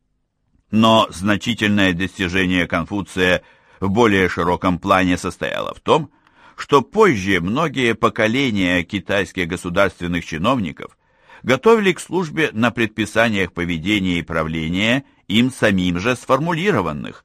Но значительное достижение Конфуция в более широком плане состояло в том, что позже многие поколения китайских государственных чиновников готовили к службе на предписаниях поведения и правления, им самим же сформулированных.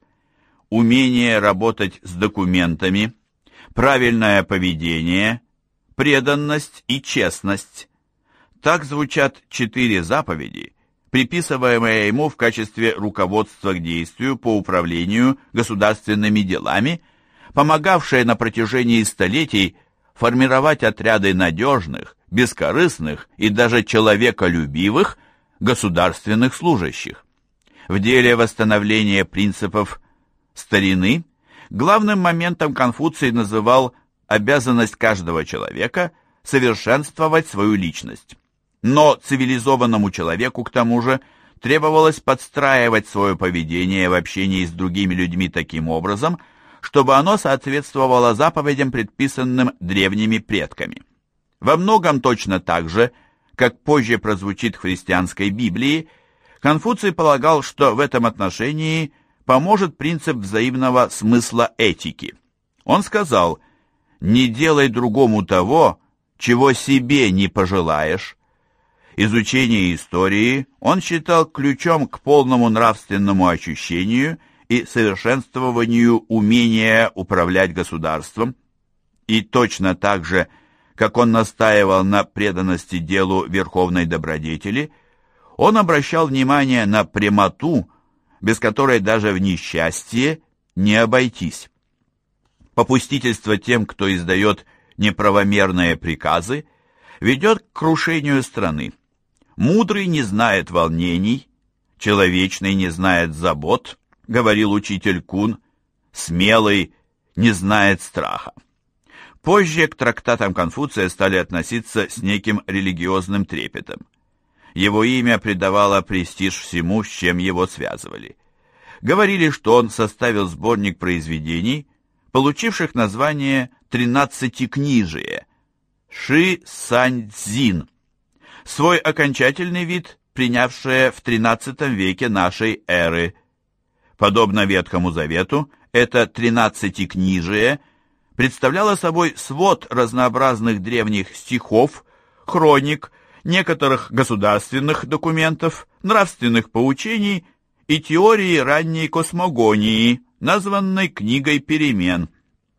Умение работать с документами, правильное поведение, преданность и честность. Так звучат четыре заповеди, приписываемые ему в качестве руководства к действию по управлению государственными делами, помогавшие на протяжении столетий формировать отряды надежных, бескорыстных и даже человеколюбивых государственных служащих. В деле восстановления принципов старины главным моментом Конфуций называл обязанность каждого человека совершенствовать свою личность. Но цивилизованному человеку, к тому же, требовалось подстраивать свое поведение в общении с другими людьми таким образом, чтобы оно соответствовало заповедям, предписанным древними предками. Во многом точно так же, как позже прозвучит в христианской Библии, Конфуций полагал, что в этом отношении поможет принцип взаимного смысла этики. Он сказал: «Не делай другому того, чего себе не пожелаешь». Изучение истории он считал ключом к полному нравственному ощущению и совершенствованию умения управлять государством. И точно так же, как он настаивал на преданности делу верховной добродетели, он обращал внимание на прямоту, без которой даже в несчастье не обойтись. Попустительство тем, кто издает неправомерные приказы, ведет к крушению страны. «Мудрый не знает волнений, человечный не знает забот», — говорил учитель Кун, «смелый не знает страха». Позже к трактатам Конфуция стали относиться с неким религиозным трепетом. Его имя придавало престиж всему, с чем его связывали. Говорили, что он составил сборник произведений, получивших название «Тринадцатикнижие» — Ши Сань Цзин, свой окончательный вид, принявшее в тринадцатом веке нашей эры. Подобно Ветхому Завету, это тринадцатикнижие представляло собой свод разнообразных древних стихов, хроник, некоторых государственных документов, нравственных поучений и теории ранней космогонии, названной «Книгой перемен».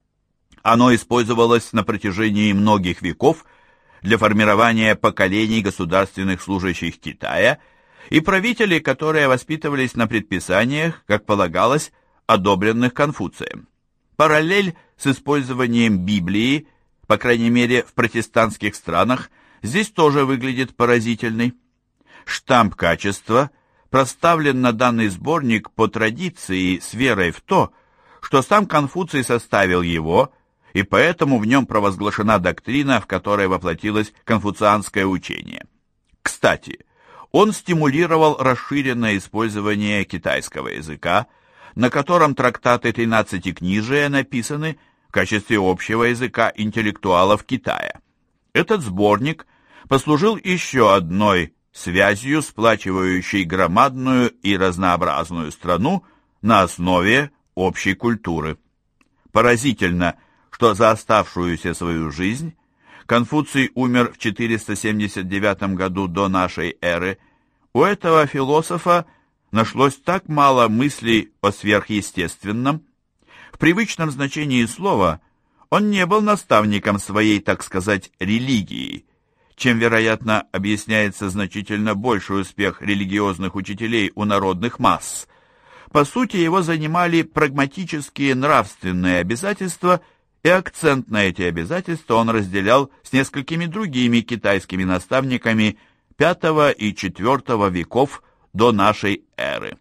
Оно использовалось на протяжении многих веков для формирования поколений государственных служащих Китая и правителей, которые воспитывались на предписаниях, как полагалось, одобренных Конфуцием. Параллель с использованием Библии по крайней мере в протестантских странах, здесь тоже выглядит поразительной. Штамп качества проставлен на данный сборник по традиции с верой в то, что сам Конфуций составил его, и поэтому в нем провозглашена доктрина, в которой воплотилось конфуцианское учение. Кстати, он стимулировал расширенное использование китайского языка, на котором трактаты тринадцатикнижия написаны в качестве общего языка интеллектуалов Китая. Этот сборник послужил еще одной связью, сплачивающей громадную и разнообразную страну на основе общей культуры. Поразительно, что за оставшуюся свою жизнь Конфуций умер в четыреста семьдесят девятом году до нашей эры. У этого философа нашлось так мало мыслей о сверхъестественном. В привычном значении слова он не был наставником своей, так сказать, религии, чем, вероятно, объясняется значительно больший успех религиозных учителей у народных масс. По сути, его занимали прагматические нравственные обязательства, и акцент на эти обязательства он разделял с несколькими другими китайскими наставниками пятого и четвёртого веков до нашей эры.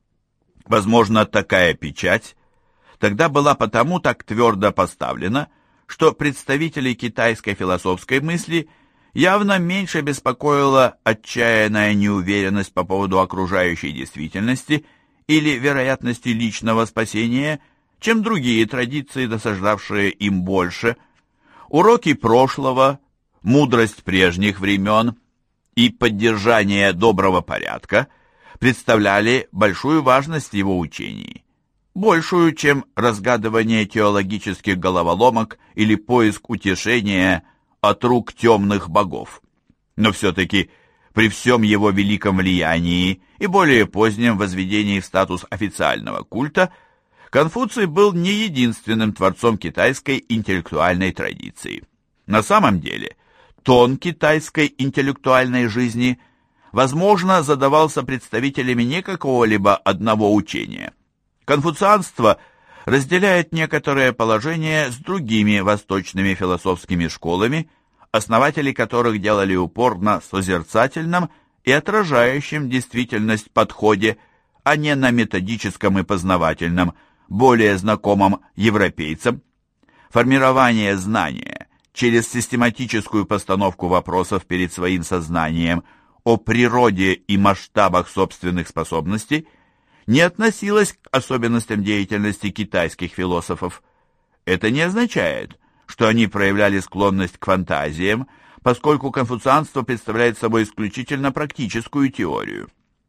Возможно, такая печать тогда была потому так твердо поставлена, что представителей китайской философской мысли явно меньше беспокоила отчаянная неуверенность по поводу окружающей действительности или вероятности личного спасения, чем другие традиции, досаждавшие им больше. Уроки прошлого, мудрость прежних времен и поддержание доброго порядка представляли большую важность в его учении, большую, чем разгадывание теологических головоломок или поиск утешения от рук темных богов. Но все-таки при всем его великом влиянии и более позднем возведении в статус официального культа Конфуций был не единственным творцом китайской интеллектуальной традиции. На самом деле, тон китайской интеллектуальной жизни, возможно, задавался представителями не какого-либо одного учения. Конфуцианство разделяет некоторое положение с другими восточными философскими школами, основатели которых делали упор на созерцательном и отражающем действительность подходе, а не на методическом и познавательном, более знакомым европейцам. Формирование знания через систематическую постановку вопросов перед своим сознанием о природе и масштабах собственных способностей не относилось к особенностям деятельности китайских философов. Это не означает, что они проявляли склонность к фантазиям, поскольку конфуцианство представляет собой исключительно практическую теорию.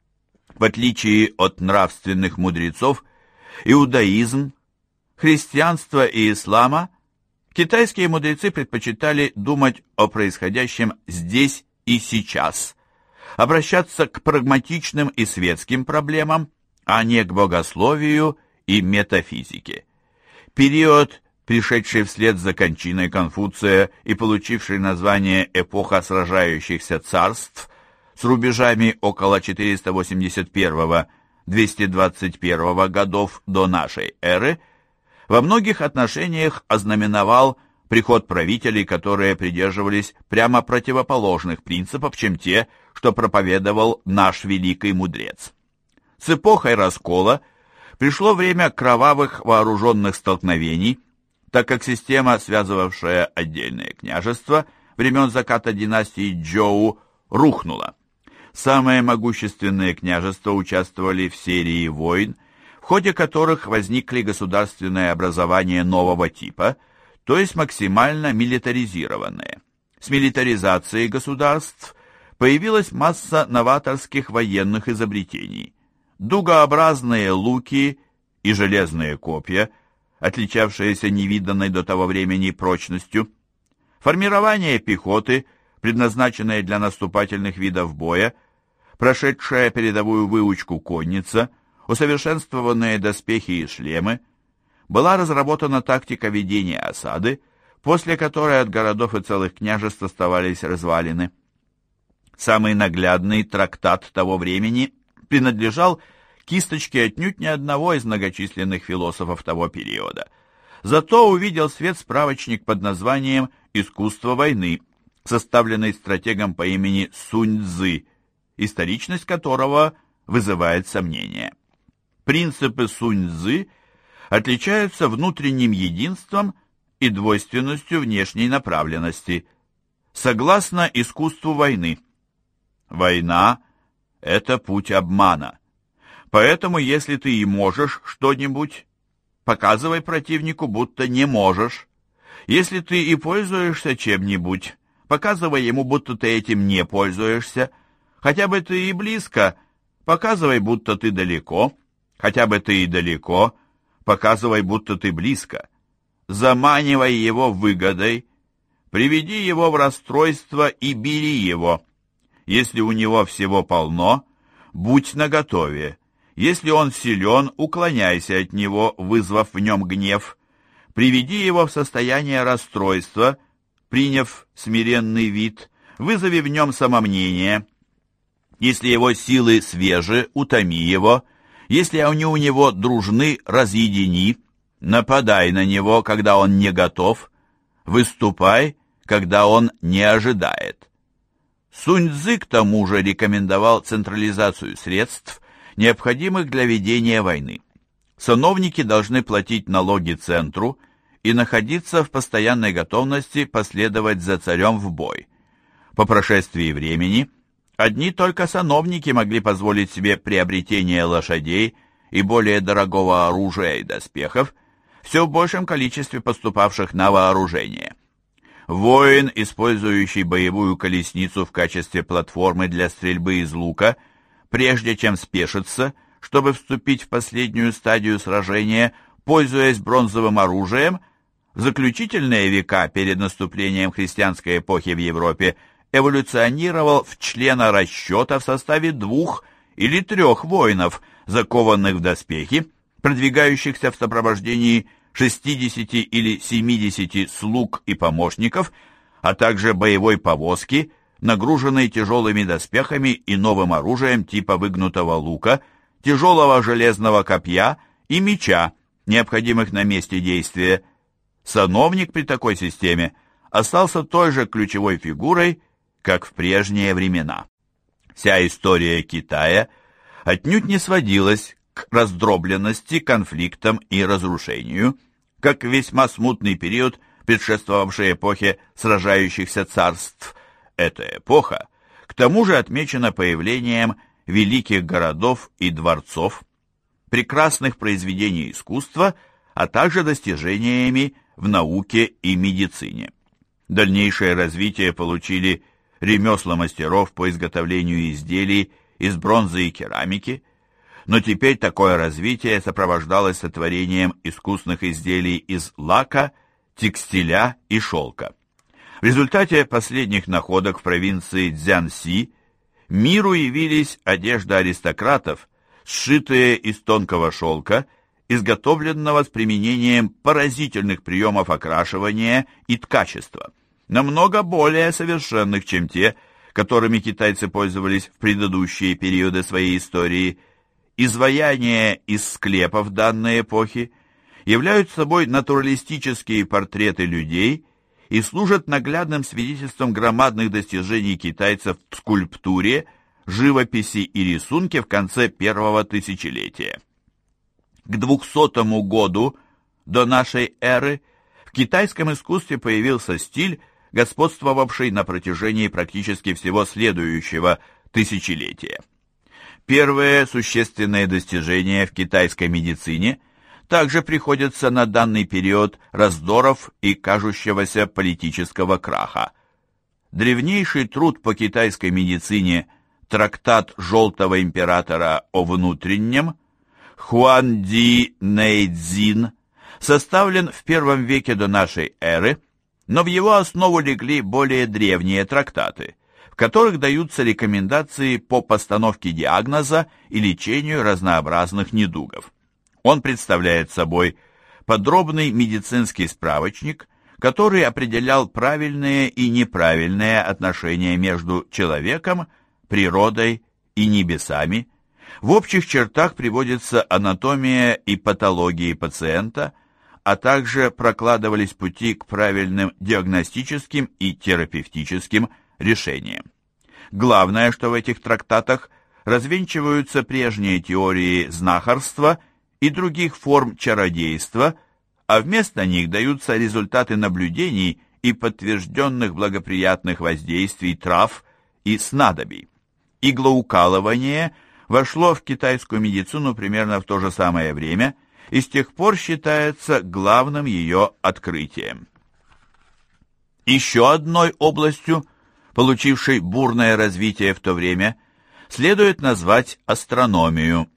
В отличие от нравственных мудрецов, иудаизм, христианства и ислама, китайские мудрецы предпочитали думать о происходящем здесь и сейчас, обращаться к прагматичным и светским проблемам, а не к богословию и метафизике. Период, пришедший вслед за кончиной Конфуция и получивший название «Эпоха сражающихся царств», с рубежами около четыреста восемьдесят первого — двести двадцать первого годов до нашей эры, во многих отношениях ознаменовал приход правителей, которые придерживались прямо противоположных принципов, чем те, что проповедовал наш великий мудрец. С эпохой раскола пришло время кровавых вооруженных столкновений, так как система, связывавшая отдельные княжества времен заката династии Чжоу, рухнула. Самые могущественные княжества участвовали в серии войн, в ходе которых возникли государственные образования нового типа, то есть максимально милитаризированные. С милитаризацией государств появилась масса новаторских военных изобретений. Дугообразные луки и железные копья, отличавшиеся невиданной до того времени прочностью, формирование пехоты, предназначенное для наступательных видов боя, прошедшая передовую выучку конница, усовершенствованные доспехи и шлемы, была разработана тактика ведения осады, после которой от городов и целых княжеств оставались развалины. Самый наглядный трактат того времени принадлежал кисточке отнюдь не одного из многочисленных философов того периода. Зато увидел свет справочник под названием «Искусство войны», составленный стратегом по имени Сунь-Цзы, историчность которого вызывает сомнения. Принципы Сунь-Цзы отличаются внутренним единством и двойственностью внешней направленности. Согласно искусству войны, война – это путь обмана. Поэтому, если ты и можешь что-нибудь, показывай противнику, будто не можешь. Если ты и пользуешься чем-нибудь, показывай ему, будто ты этим не пользуешься. Хотя бы ты и близко, показывай, будто ты далеко. Хотя бы ты и далеко, показывай, будто ты близко. Заманивай его выгодой, приведи его в расстройство и бери его. Если у него всего полно, будь наготове. Если он силен, уклоняйся от него, вызвав в нем гнев. Приведи его в состояние расстройства, приняв смиренный вид, вызови в нем самомнение. Если его силы свежи, утоми его. Если они у него дружны, разъедини. Нападай на него, когда он не готов. Выступай, когда он не ожидает. Сунь-Цзы к тому же рекомендовал централизацию средств, необходимых для ведения войны. Сановники должны платить налоги центру и находиться в постоянной готовности последовать за царем в бой. По прошествии времени одни только сановники могли позволить себе приобретение лошадей и более дорогого оружия и доспехов, все в большем количестве поступавших на вооружение. Воин, использующий боевую колесницу в качестве платформы для стрельбы из лука, прежде чем спешиться, чтобы вступить в последнюю стадию сражения, пользуясь бронзовым оружием, в заключительные века перед наступлением христианской эпохи в Европе эволюционировал в члена расчета в составе двух или трех воинов, закованных в доспехи, продвигающихся в сопровождении шестидесяти или семидесяти слуг и помощников, а также боевой повозки, нагруженной тяжелыми доспехами и новым оружием типа выгнутого лука, тяжелого железного копья и меча, необходимых на месте действия. Сановник при такой системе остался той же ключевой фигурой, как в прежние времена. Вся история Китая отнюдь не сводилась к раздробленности, конфликтам и разрушению, как весьма смутный период, предшествовавший эпохе сражающихся царств. Эта эпоха, к тому же, отмечена появлением великих городов и дворцов, прекрасных произведений искусства, а также достижениями в науке и медицине. Дальнейшее развитие получили ремесла мастеров по изготовлению изделий из бронзы и керамики, но теперь такое развитие сопровождалось сотворением искусных изделий из лака, текстиля и шелка. В результате последних находок в провинции Цзянси миру явились одежда аристократов, сшитые из тонкого шелка, изготовленного с применением поразительных приемов окрашивания и ткачества, намного более совершенных, чем те, которыми китайцы пользовались в предыдущие периоды своей истории. Изваяния из склепов данной эпохи являются собой натуралистические портреты людей и служат наглядным свидетельством громадных достижений китайцев в скульптуре, живописи и рисунке в конце первого тысячелетия. К двухсотому году до нашей эры в китайском искусстве появился стиль, господствовавший на протяжении практически всего следующего тысячелетия. Первые существенные достижения в китайской медицине также приходятся на данный период раздоров и кажущегося политического краха. Древнейший труд по китайской медицине «Трактат Желтого императора о внутреннем» Хуанди Нэйцзин составлен в первом веке до нашей эры, но в его основу легли более древние трактаты, в которых даются рекомендации по постановке диагноза и лечению разнообразных недугов. Он представляет собой подробный медицинский справочник, который определял правильные и неправильные отношения между человеком, природой и небесами. В общих чертах приводится анатомия и патологии пациента, а также прокладывались пути к правильным диагностическим и терапевтическим решениям. Главное, что в этих трактатах развенчиваются прежние теории знахарства и других форм чародейства, а вместо них даются результаты наблюдений и подтвержденных благоприятных воздействий трав и снадобий. Иглоукалывание вошло в китайскую медицину примерно в то же самое время и с тех пор считается главным ее открытием. Еще одной областью, получившей бурное развитие в то время, следует назвать астрономию.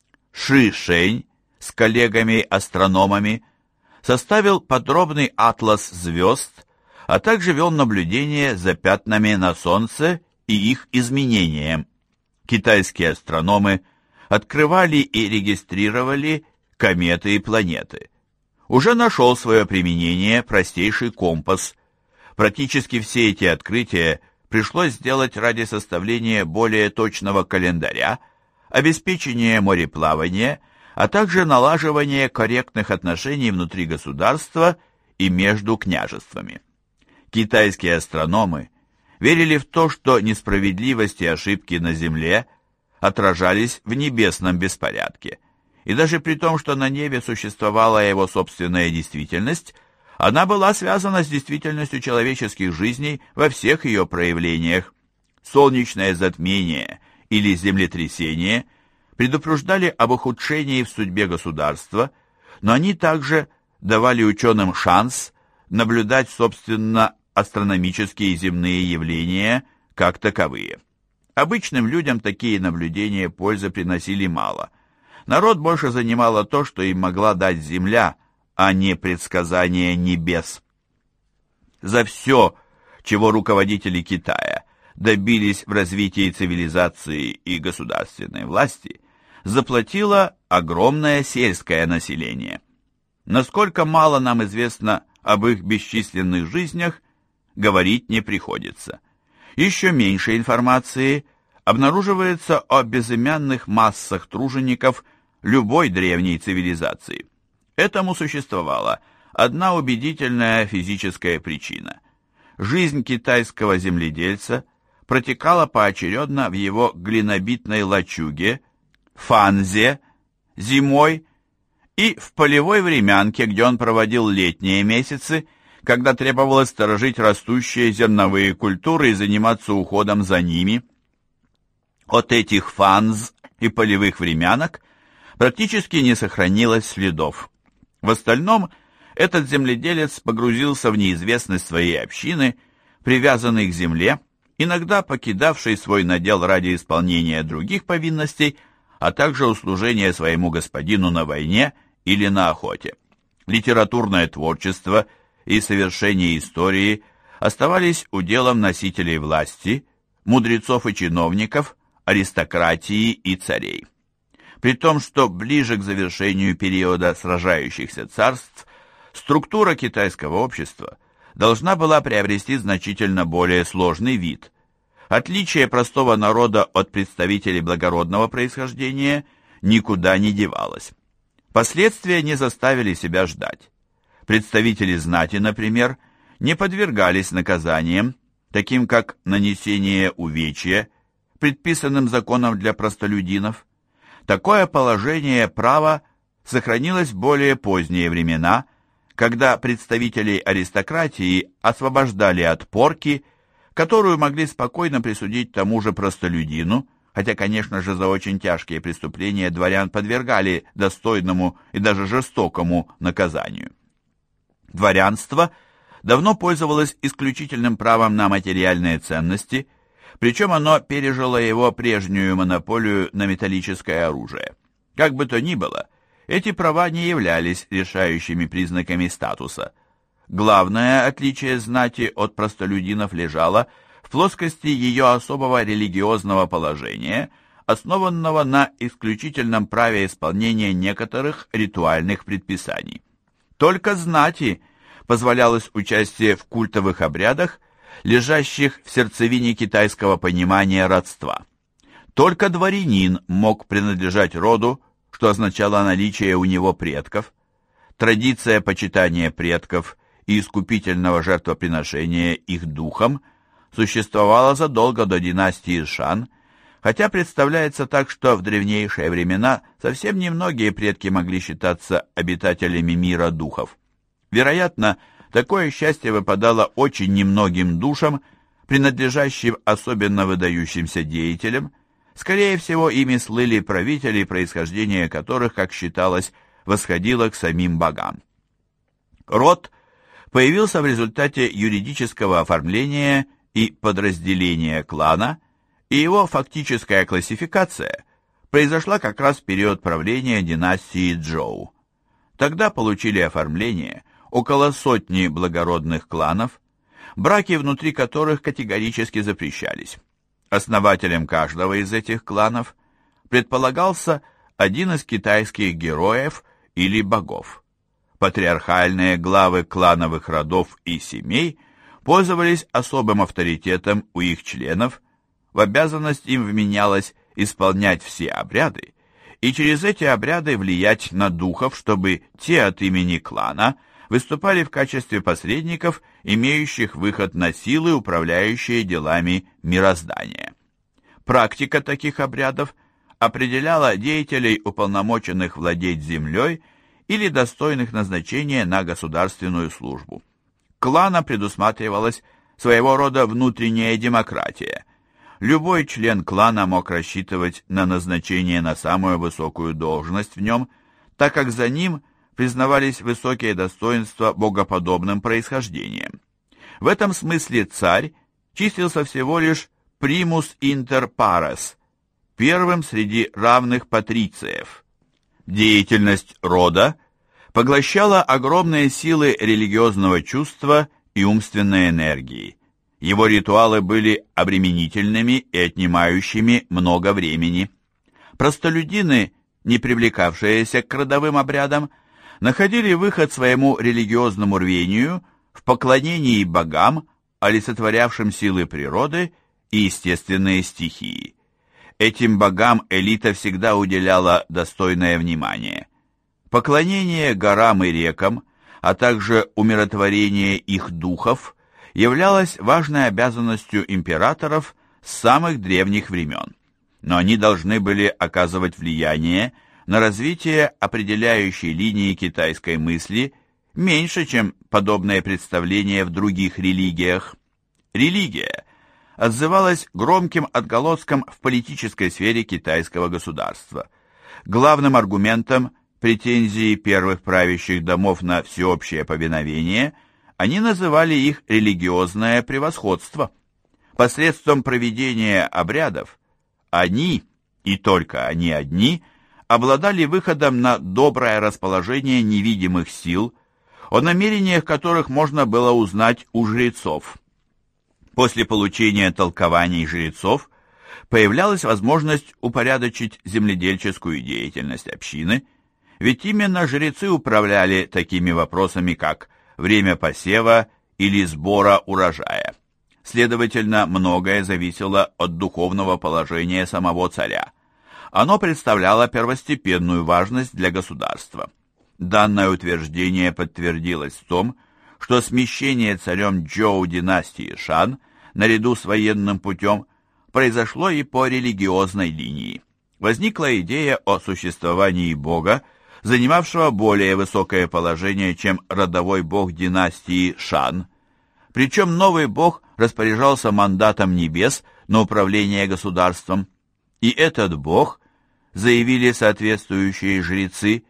Ши Шень с коллегами-астрономами составил подробный атлас звезд, а также вел наблюдение за пятнами на Солнце и их изменением. Китайские астрономы открывали и регистрировали кометы и планеты. Уже нашел свое применение простейший компас. Практически все эти открытия пришлось сделать ради составления более точного календаря, обеспечения мореплавания, а также налаживания корректных отношений внутри государства и между княжествами. Китайские астрономы верили в то, что несправедливость и ошибки на Земле отражались в небесном беспорядке, и даже при том, что на небе существовала его собственная действительность, она была связана с действительностью человеческих жизней во всех ее проявлениях. Солнечное затмение или землетрясение предупреждали об ухудшении в судьбе государства, но они также давали ученым шанс наблюдать, собственно, астрономические земные явления как таковые. Обычным людям такие наблюдения пользы приносили мало. Народ больше занимало то, что им могла дать Земля, а не предсказания небес. За все, чего руководители Китая добились в развитии цивилизации и государственной власти, заплатило огромное сельское население. Насколько мало нам известно об их бесчисленных жизнях, говорить не приходится. Еще меньше информации обнаруживается о безымянных массах тружеников любой древней цивилизации. Этому существовала одна убедительная физическая причина. Жизнь китайского земледельца протекала поочередно в его глинобитной лачуге, фанзе, зимой и в полевой времянке, где он проводил летние месяцы, когда требовалось сторожить растущие зерновые культуры и заниматься уходом за ними. От этих фанз и полевых времянок практически не сохранилось следов. В остальном этот земледелец погрузился в неизвестность своей общины, привязанный к земле, иногда покидавший свой надел ради исполнения других повинностей, а также услужения своему господину на войне или на охоте. Литературное творчество и совершение истории оставались уделом носителей власти, мудрецов и чиновников, аристократии и царей. При том, что ближе к завершению периода сражающихся царств структура китайского общества должна была приобрести значительно более сложный вид. Отличие простого народа от представителей благородного происхождения никуда не девалось. Последствия не заставили себя ждать. Представители знати, например, не подвергались наказаниям, таким как нанесение увечья, предписанным законом для простолюдинов. Такое положение права сохранилось в более поздние времена, когда представителей аристократии освобождали от порки, которую могли спокойно присудить тому же простолюдину, хотя, конечно же, за очень тяжкие преступления дворян подвергали достойному и даже жестокому наказанию. Дворянство давно пользовалось исключительным правом на материальные ценности, причем оно пережило его прежнюю монополию на металлическое оружие. Как бы то ни было, эти права не являлись решающими признаками статуса. Главное отличие знати от простолюдинов лежало в плоскости ее особого религиозного положения, основанного на исключительном праве исполнения некоторых ритуальных предписаний. Только знати позволялось участие в культовых обрядах, лежащих в сердцевине китайского понимания родства. Только дворянин мог принадлежать роду, что означало наличие у него предков. Традиция почитания предков и искупительного жертвоприношения их духам существовала задолго до династии Шан, хотя представляется так, что в древнейшие времена совсем немногие предки могли считаться обитателями мира духов. Вероятно, такое счастье выпадало очень немногим душам, принадлежащим особенно выдающимся деятелям. Скорее всего, ими слыли правители, происхождение которых, как считалось, восходило к самим богам. Род появился в результате юридического оформления и подразделения клана, и его фактическая классификация произошла как раз в период правления династии Чжоу. Тогда получили оформление около сотни благородных кланов, браки внутри которых категорически запрещались. Основателем каждого из этих кланов предполагался один из китайских героев или богов. Патриархальные главы клановых родов и семей пользовались особым авторитетом у их членов, в обязанность им вменялось исполнять все обряды и через эти обряды влиять на духов, чтобы те от имени клана выступали в качестве посредников, имеющих выход на силы, управляющие делами мироздания. Практика таких обрядов определяла деятелей, уполномоченных владеть землей или достойных назначения на государственную службу. Клана предусматривалась своего рода внутренняя демократия. Любой член клана мог рассчитывать на назначение на самую высокую должность в нем, так как за ним признавались высокие достоинства богоподобным происхождением. В этом смысле царь числился всего лишь примус интер парес, первым среди равных патрициев. Деятельность рода поглощала огромные силы религиозного чувства и умственной энергии. Его ритуалы были обременительными и отнимающими много времени. Простолюдины, не привлекавшиеся к родовым обрядам, находили выход своему религиозному рвению в поклонении богам, олицетворявшим силы природы и естественные стихии. Этим богам элита всегда уделяла достойное внимание. Поклонение горам и рекам, а также умиротворение их духов являлось важной обязанностью императоров с самых древних времен. Но они должны были оказывать влияние на развитие определяющей линии китайской мысли меньше, чем подобное представление в других религиях. Религия отзывалась громким отголоском в политической сфере китайского государства. Главным аргументом претензии первых правящих домов на всеобщее повиновение они называли их религиозное превосходство. Посредством проведения обрядов они, и только они одни, обладали выходом на доброе расположение невидимых сил, о намерениях которых можно было узнать у жрецов. После получения толкований жрецов появлялась возможность упорядочить земледельческую деятельность общины, ведь именно жрецы управляли такими вопросами, как время посева или сбора урожая. Следовательно, многое зависело от духовного положения самого царя. Оно представляло первостепенную важность для государства. Данное утверждение подтвердилось в том, что смещение царем Чжоу династии Шан наряду с военным путем произошло и по религиозной линии. Возникла идея о существовании бога, занимавшего более высокое положение, чем родовой бог династии Шан. Причем новый бог распоряжался мандатом небес на управление государством. И этот бог, заявили соответствующие жрецы,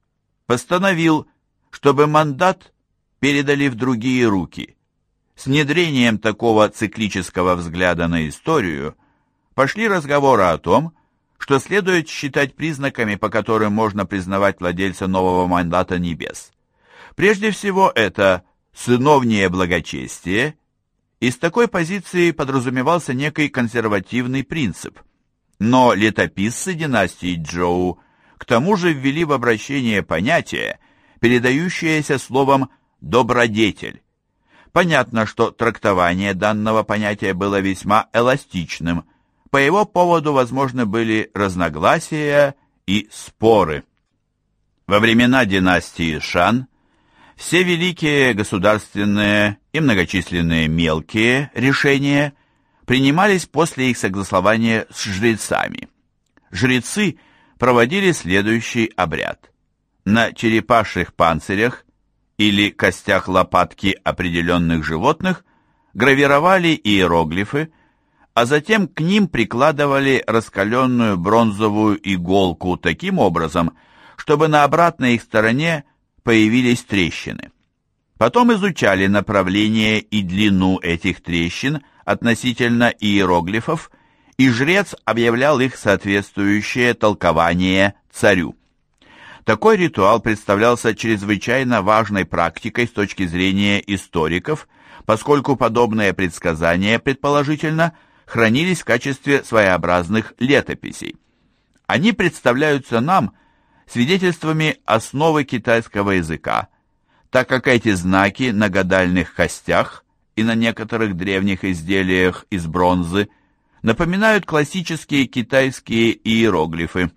постановил, чтобы мандат передали в другие руки. С внедрением такого циклического взгляда на историю пошли разговоры о том, что следует считать признаками, по которым можно признавать владельца нового мандата небес. Прежде всего, это сыновнее благочестие, и с такой позиции подразумевался некий консервативный принцип. Но летописцы династии Чжоу к тому же ввели в обращение понятие, передающееся словом «добродетель». Понятно, что трактование данного понятия было весьма эластичным. По его поводу возможны были разногласия и споры. Во времена династии Шан все великие государственные и многочисленные мелкие решения принимались после их согласования с жрецами. Жрецы проводили следующий обряд. На черепашьих панцирях или костях лопатки определенных животных гравировали иероглифы, а затем к ним прикладывали раскаленную бронзовую иголку таким образом, чтобы на обратной их стороне появились трещины. Потом изучали направление и длину этих трещин относительно иероглифов, и жрец объявлял их соответствующее толкование царю. Такой ритуал представлялся чрезвычайно важной практикой с точки зрения историков, поскольку подобные предсказания, предположительно, хранились в качестве своеобразных летописей. Они представляются нам свидетельствами основы китайского языка, так как эти знаки на гадальных костях и на некоторых древних изделиях из бронзы напоминают классические китайские иероглифы.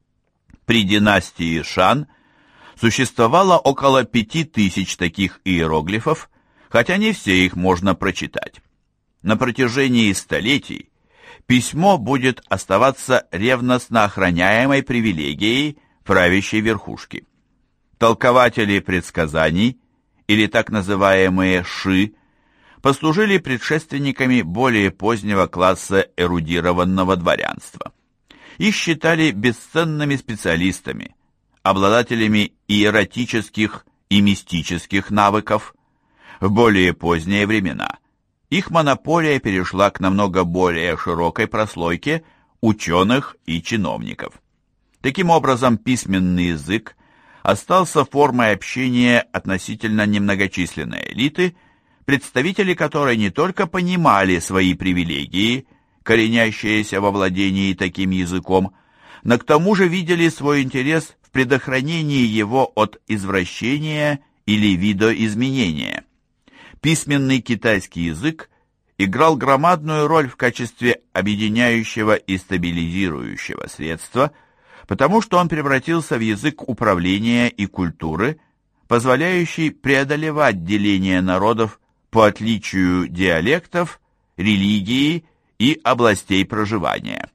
При династии Шан существовало около пяти тысяч таких иероглифов, хотя не все их можно прочитать. На протяжении столетий письмо будет оставаться ревностно охраняемой привилегией правящей верхушки. Толкователи предсказаний, или так называемые ши, послужили предшественниками более позднего класса эрудированного дворянства. Их считали бесценными специалистами, обладателями иеротических и мистических навыков. В более поздние времена их монополия перешла к намного более широкой прослойке ученых и чиновников. Таким образом, письменный язык остался формой общения относительно немногочисленной элиты, представители которой не только понимали свои привилегии, коренящиеся во владении таким языком, но к тому же видели свой интерес в предохранении его от извращения или видоизменения. Письменный китайский язык играл громадную роль в качестве объединяющего и стабилизирующего средства, потому что он превратился в язык управления и культуры, позволяющий преодолевать деление народов по отличию диалектов, религии и областей проживания.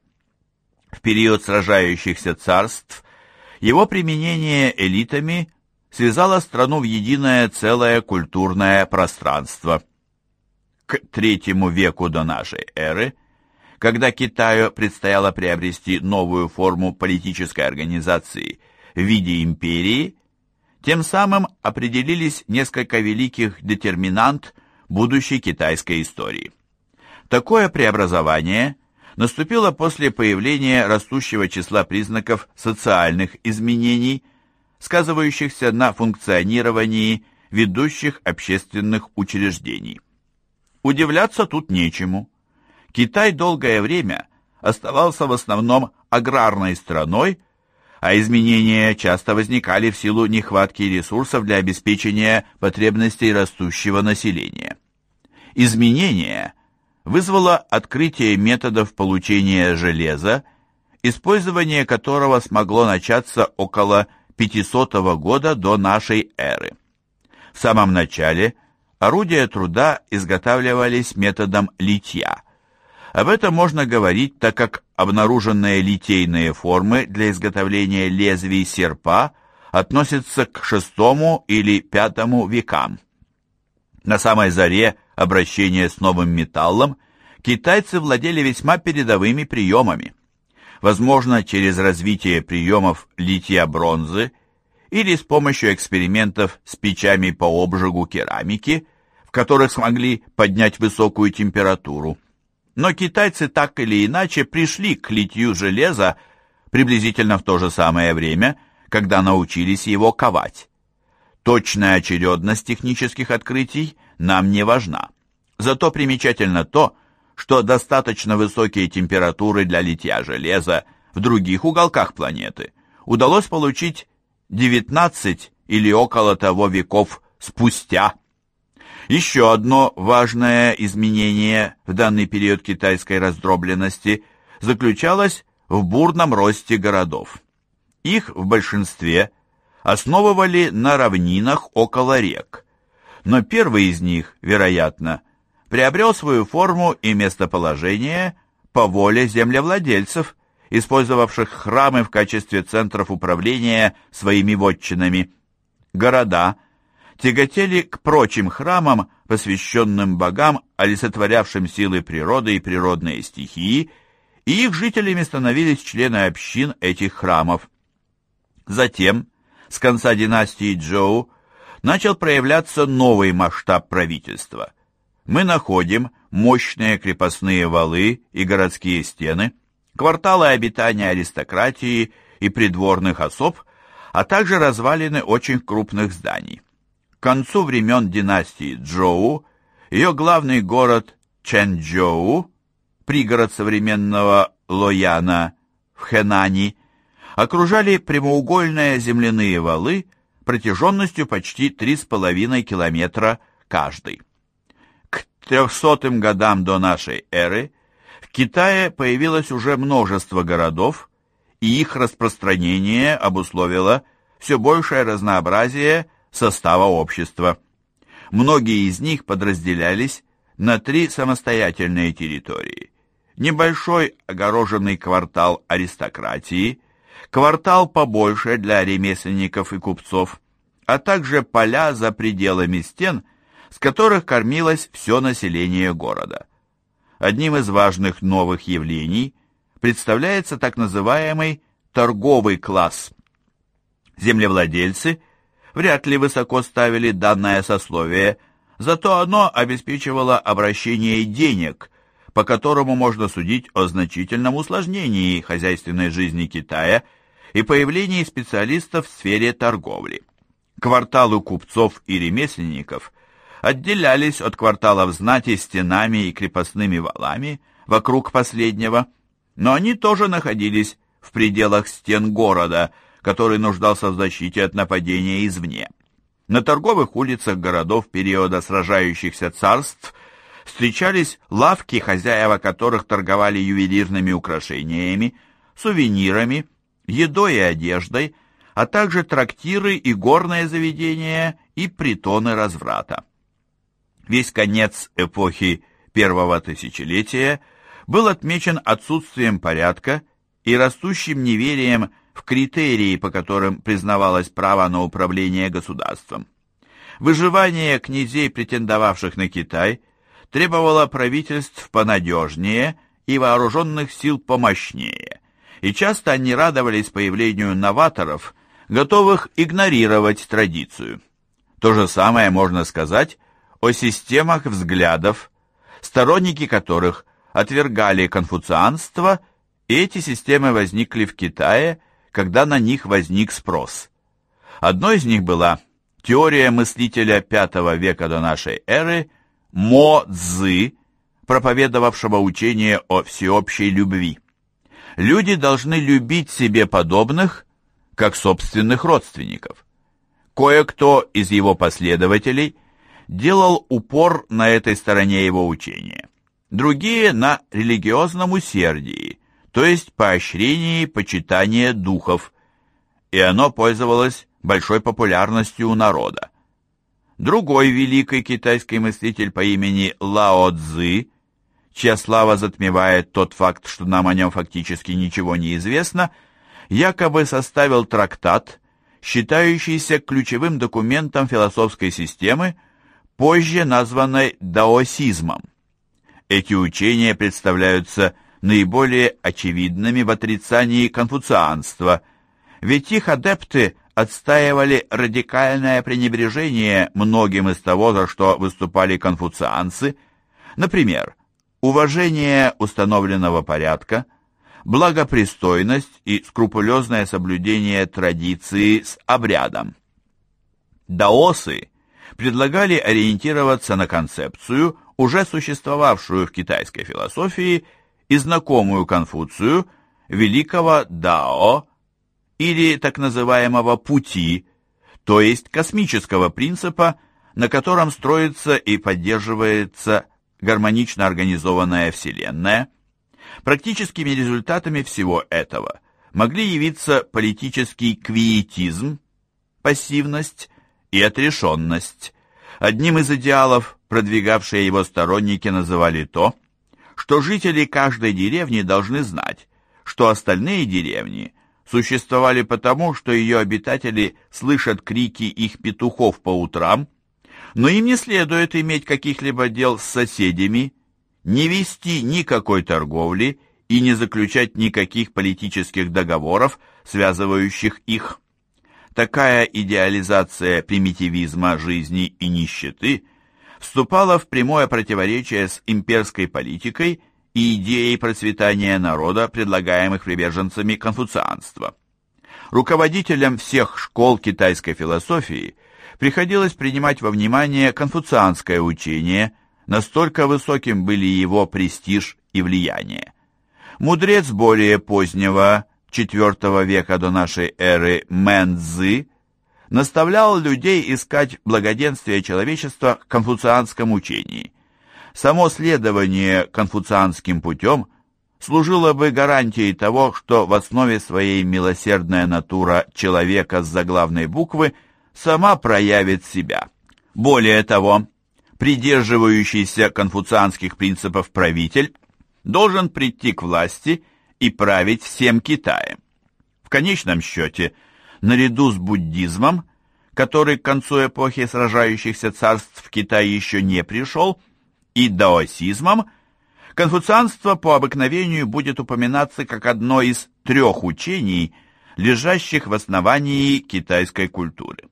В период сражающихся царств его применение элитами связало страну в единое целое культурное пространство. К третьему веку до нашей эры, когда Китаю предстояло приобрести новую форму политической организации в виде империи, тем самым определились несколько великих детерминант будущей китайской истории. Такое преобразование наступило после появления растущего числа признаков социальных изменений, сказывающихся на функционировании ведущих общественных учреждений. Удивляться тут нечему. Китай долгое время оставался в основном аграрной страной, а изменения часто возникали в силу нехватки ресурсов для обеспечения потребностей растущего населения. Изменение вызвало открытие методов получения железа, использование которого смогло начаться около пятисотого года до нашей эры. В самом начале орудия труда изготавливались методом литья. Об этом можно говорить, так как обнаруженные литейные формы для изготовления лезвий серпа относятся к шестому или пятому векам. На самой заре обращения с новым металлом китайцы владели весьма передовыми приемами. Возможно, через развитие приемов литья бронзы или с помощью экспериментов с печами по обжигу керамики, в которых смогли поднять высокую температуру. Но китайцы так или иначе пришли к литью железа приблизительно в то же самое время, когда научились его ковать. Точная очередность технических открытий нам не важна. Зато примечательно то, что достаточно высокие температуры для литья железа в других уголках планеты удалось получить девятнадцать или около того веков спустя. Еще одно важное изменение в данный период китайской раздробленности заключалось в бурном росте городов. Их в большинстве основывали на равнинах около рек, но первый из них, вероятно, приобрел свою форму и местоположение по воле землевладельцев, использовавших храмы в качестве центров управления своими вотчинами. Города тяготели к прочим храмам, посвященным богам, олицетворявшим силы природы и природные стихии, и их жителями становились члены общин этих храмов. Затем, с конца династии Чжоу, начал проявляться новый масштаб правительства. Мы находим мощные крепостные валы и городские стены, кварталы обитания аристократии и придворных особ, а также развалины очень крупных зданий. К концу времен династии Чжоу ее главный город Чэньчжоу, пригород современного Лояна в Хэнани, окружали прямоугольные земляные валы протяженностью почти три с половиной километра каждый. К трехсотым годам до нашей эры в Китае появилось уже множество городов, и их распространение обусловило все большее разнообразие состава общества. Многие из них подразделялись на три самостоятельные территории. Небольшой огороженный квартал аристократии, квартал побольше для ремесленников и купцов, а также поля за пределами стен, с которых кормилось все население города. Одним из важных новых явлений представляется так называемый торговый класс. Землевладельцы вряд ли высоко ставили данное сословие, зато оно обеспечивало обращение денег, по которому можно судить о значительном усложнении хозяйственной жизни Китая и появлении специалистов в сфере торговли. Кварталы купцов и ремесленников отделялись от кварталов знати стенами и крепостными валами вокруг последнего, но они тоже находились в пределах стен города, который нуждался в защите от нападения извне. На торговых улицах городов периода сражающихся царств встречались лавки, хозяева которых торговали ювелирными украшениями, сувенирами, едой и одеждой, а также трактиры и горные заведения и притоны разврата. Весь конец эпохи первого тысячелетия был отмечен отсутствием порядка и растущим неверием в критерии, по которым признавалось право на управление государством. Выживание князей, претендовавших на Китай, требовало правительств понадежнее и вооруженных сил помощнее, и часто они радовались появлению новаторов, готовых игнорировать традицию. То же самое можно сказать о системах взглядов, сторонники которых отвергали конфуцианство, и эти системы возникли в Китае, когда на них возник спрос. Одной из них была теория мыслителя пятого века до нашей эры Мо Цзы, проповедовавшего учение о всеобщей любви. Люди должны любить себе подобных, как собственных родственников. Кое-кто из его последователей делал упор на этой стороне его учения, другие на религиозном усердии, то есть поощрении почитания духов, и оно пользовалось большой популярностью у народа. Другой великий китайский мыслитель по имени Лао Цзы, чья слава затмевает тот факт, что нам о нем фактически ничего не известно, якобы составил трактат, считающийся ключевым документом философской системы, позже названной даосизмом. Эти учения представляются наиболее очевидными в отрицании конфуцианства, ведь их адепты отстаивали радикальное пренебрежение многим из того, за что выступали конфуцианцы, например, уважение установленного порядка, благопристойность и скрупулезное соблюдение традиции с обрядом. Даосы предлагали ориентироваться на концепцию, уже существовавшую в китайской философии и знакомую Конфуцию, великого Дао, или так называемого пути, то есть космического принципа, на котором строится и поддерживается гармонично организованная Вселенная. Практическими результатами всего этого могли явиться политический квиетизм, пассивность и отрешенность. Одним из идеалов, продвигавшие его сторонники, называли то, что жители каждой деревни должны знать, что остальные деревни существовали потому, что ее обитатели слышат крики их петухов по утрам, но им не следует иметь каких-либо дел с соседями, не вести никакой торговли и не заключать никаких политических договоров, связывающих их. Такая идеализация примитивизма жизни и нищеты вступала в прямое противоречие с имперской политикой и идеей процветания народа, предлагаемых приверженцами конфуцианства. Руководителям всех школ китайской философии приходилось принимать во внимание конфуцианское учение, настолько высоким были его престиж и влияние. Мудрец более позднего четвёртого века до нашей эры Мэн Цзы наставлял людей искать благоденствие человечества в конфуцианском учении. Само следование конфуцианским путем служило бы гарантией того, что в основе своей милосердная натура человека с заглавной буквы сама проявит себя. Более того, придерживающийся конфуцианских принципов правитель должен прийти к власти и править всем Китаем. В конечном счете, наряду с буддизмом, который к концу эпохи сражающихся царств в Китае еще не пришел, и даосизмом, конфуцианство по обыкновению будет упоминаться как одно из трех учений, лежащих в основании китайской культуры.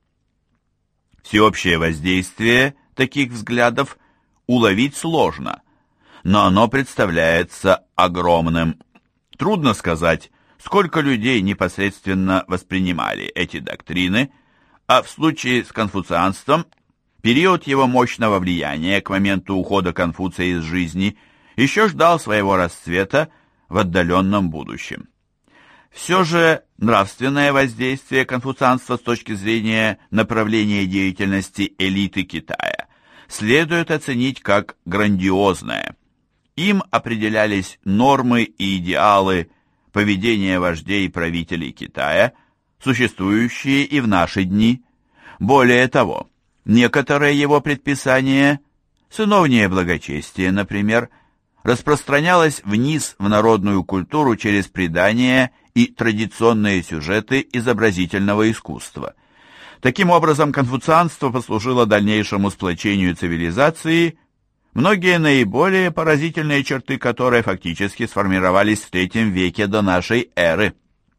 Всеобщее воздействие таких взглядов уловить сложно, но оно представляется огромным. Трудно сказать, сколько людей непосредственно воспринимали эти доктрины, а в случае с конфуцианством период его мощного влияния к моменту ухода Конфуция из жизни еще ждал своего расцвета в отдаленном будущем. Все же нравственное воздействие конфуцианства с точки зрения направления деятельности элиты Китая следует оценить как грандиозное. Им определялись нормы и идеалы поведения вождей и правителей Китая, существующие и в наши дни. Более того, некоторые его предписания, сыновнее благочестие, например, распространялось вниз в народную культуру через предания и традиционные сюжеты изобразительного искусства. Таким образом, конфуцианство послужило дальнейшему сплочению цивилизации, многие наиболее поразительные черты которой фактически сформировались в третьем веке до нашей эры.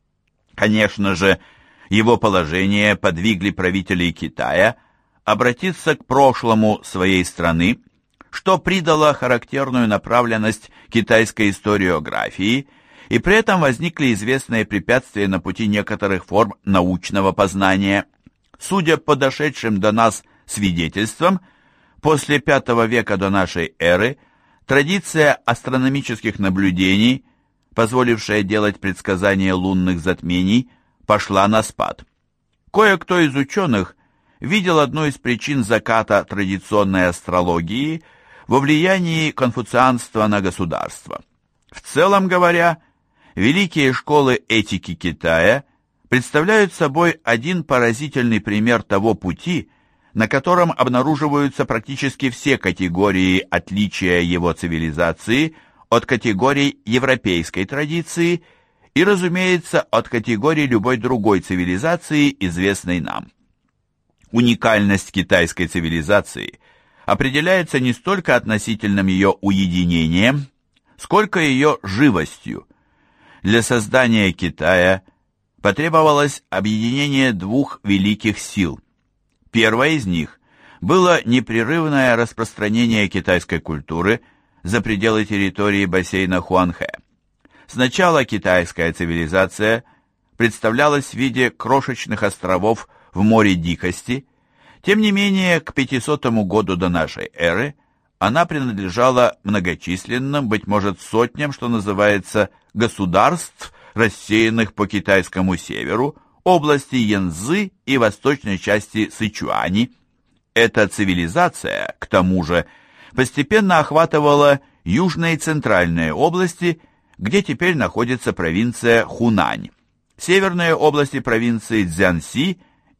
Конечно же, его положение подвигли правителей Китая обратиться к прошлому своей страны, что придало характерную направленность китайской историографии, и при этом возникли известные препятствия на пути некоторых форм научного познания. Судя по дошедшим до нас свидетельствам, после пятого века до нашей эры традиция астрономических наблюдений, позволившая делать предсказания лунных затмений, пошла на спад. Кое-кто из ученых видел одну из причин заката традиционной астрологии во влиянии конфуцианства на государство. В целом говоря, великие школы этики Китая представляют собой один поразительный пример того пути, на котором обнаруживаются практически все категории отличия его цивилизации от категорий европейской традиции и, разумеется, от категорий любой другой цивилизации, известной нам. Уникальность китайской цивилизации определяется не столько относительным ее уединением, сколько ее живостью. Для создания Китая потребовалось объединение двух великих сил. Первая из них было непрерывное распространение китайской культуры за пределы территории бассейна Хуанхэ. Сначала китайская цивилизация представлялась в виде крошечных островов в море дикости, тем не менее к пятисотому году до нашей эры она принадлежала многочисленным, быть может, сотням, что называется, государств, рассеянных по китайскому северу, области Янцзы и восточной части Сычуани. Эта цивилизация, к тому же, постепенно охватывала южные и центральные области, где теперь находится провинция Хунань, северные области провинции Цзянси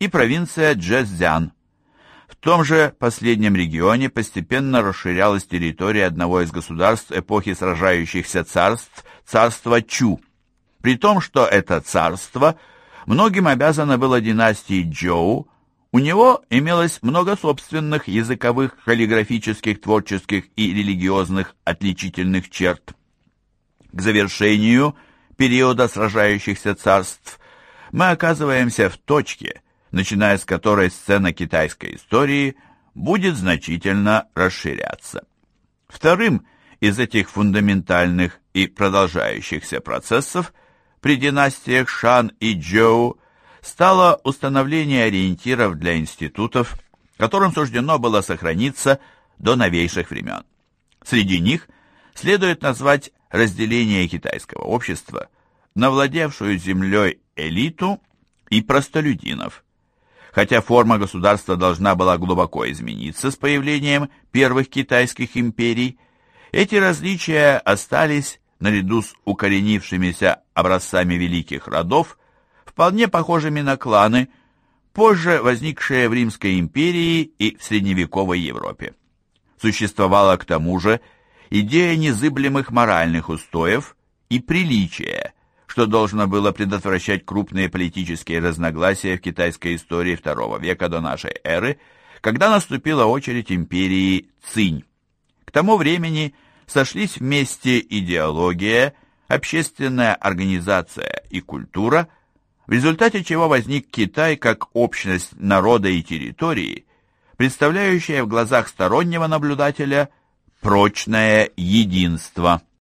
и провинция Чжэцзян. В том же последнем регионе постепенно расширялась территория одного из государств эпохи сражающихся царств, царства Чу. При том, что это царство многим обязано было династии Чжоу, у него имелось много собственных языковых, каллиграфических, творческих и религиозных отличительных черт. К завершению периода сражающихся царств мы оказываемся в точке, начиная с которой сцена китайской истории будет значительно расширяться. Вторым из этих фундаментальных и продолжающихся процессов при династиях Шан и Чжоу стало установление ориентиров для институтов, которым суждено было сохраниться до новейших времен. Среди них следует назвать разделение китайского общества на владевшую землей элиту и простолюдинов. Хотя форма государства должна была глубоко измениться с появлением первых китайских империй, эти различия остались наряду с укоренившимися образцами великих родов, вполне похожими на кланы, позже возникшие в Римской империи и в средневековой Европе. Существовала к тому же идея незыблемых моральных устоев и приличия, что должно было предотвращать крупные политические разногласия в китайской истории второго века до нашей эры, когда наступила очередь империи Цинь. К тому времени сошлись вместе идеология, общественная организация и культура, в результате чего возник Китай как общность народа и территории, представляющая в глазах стороннего наблюдателя прочное единство.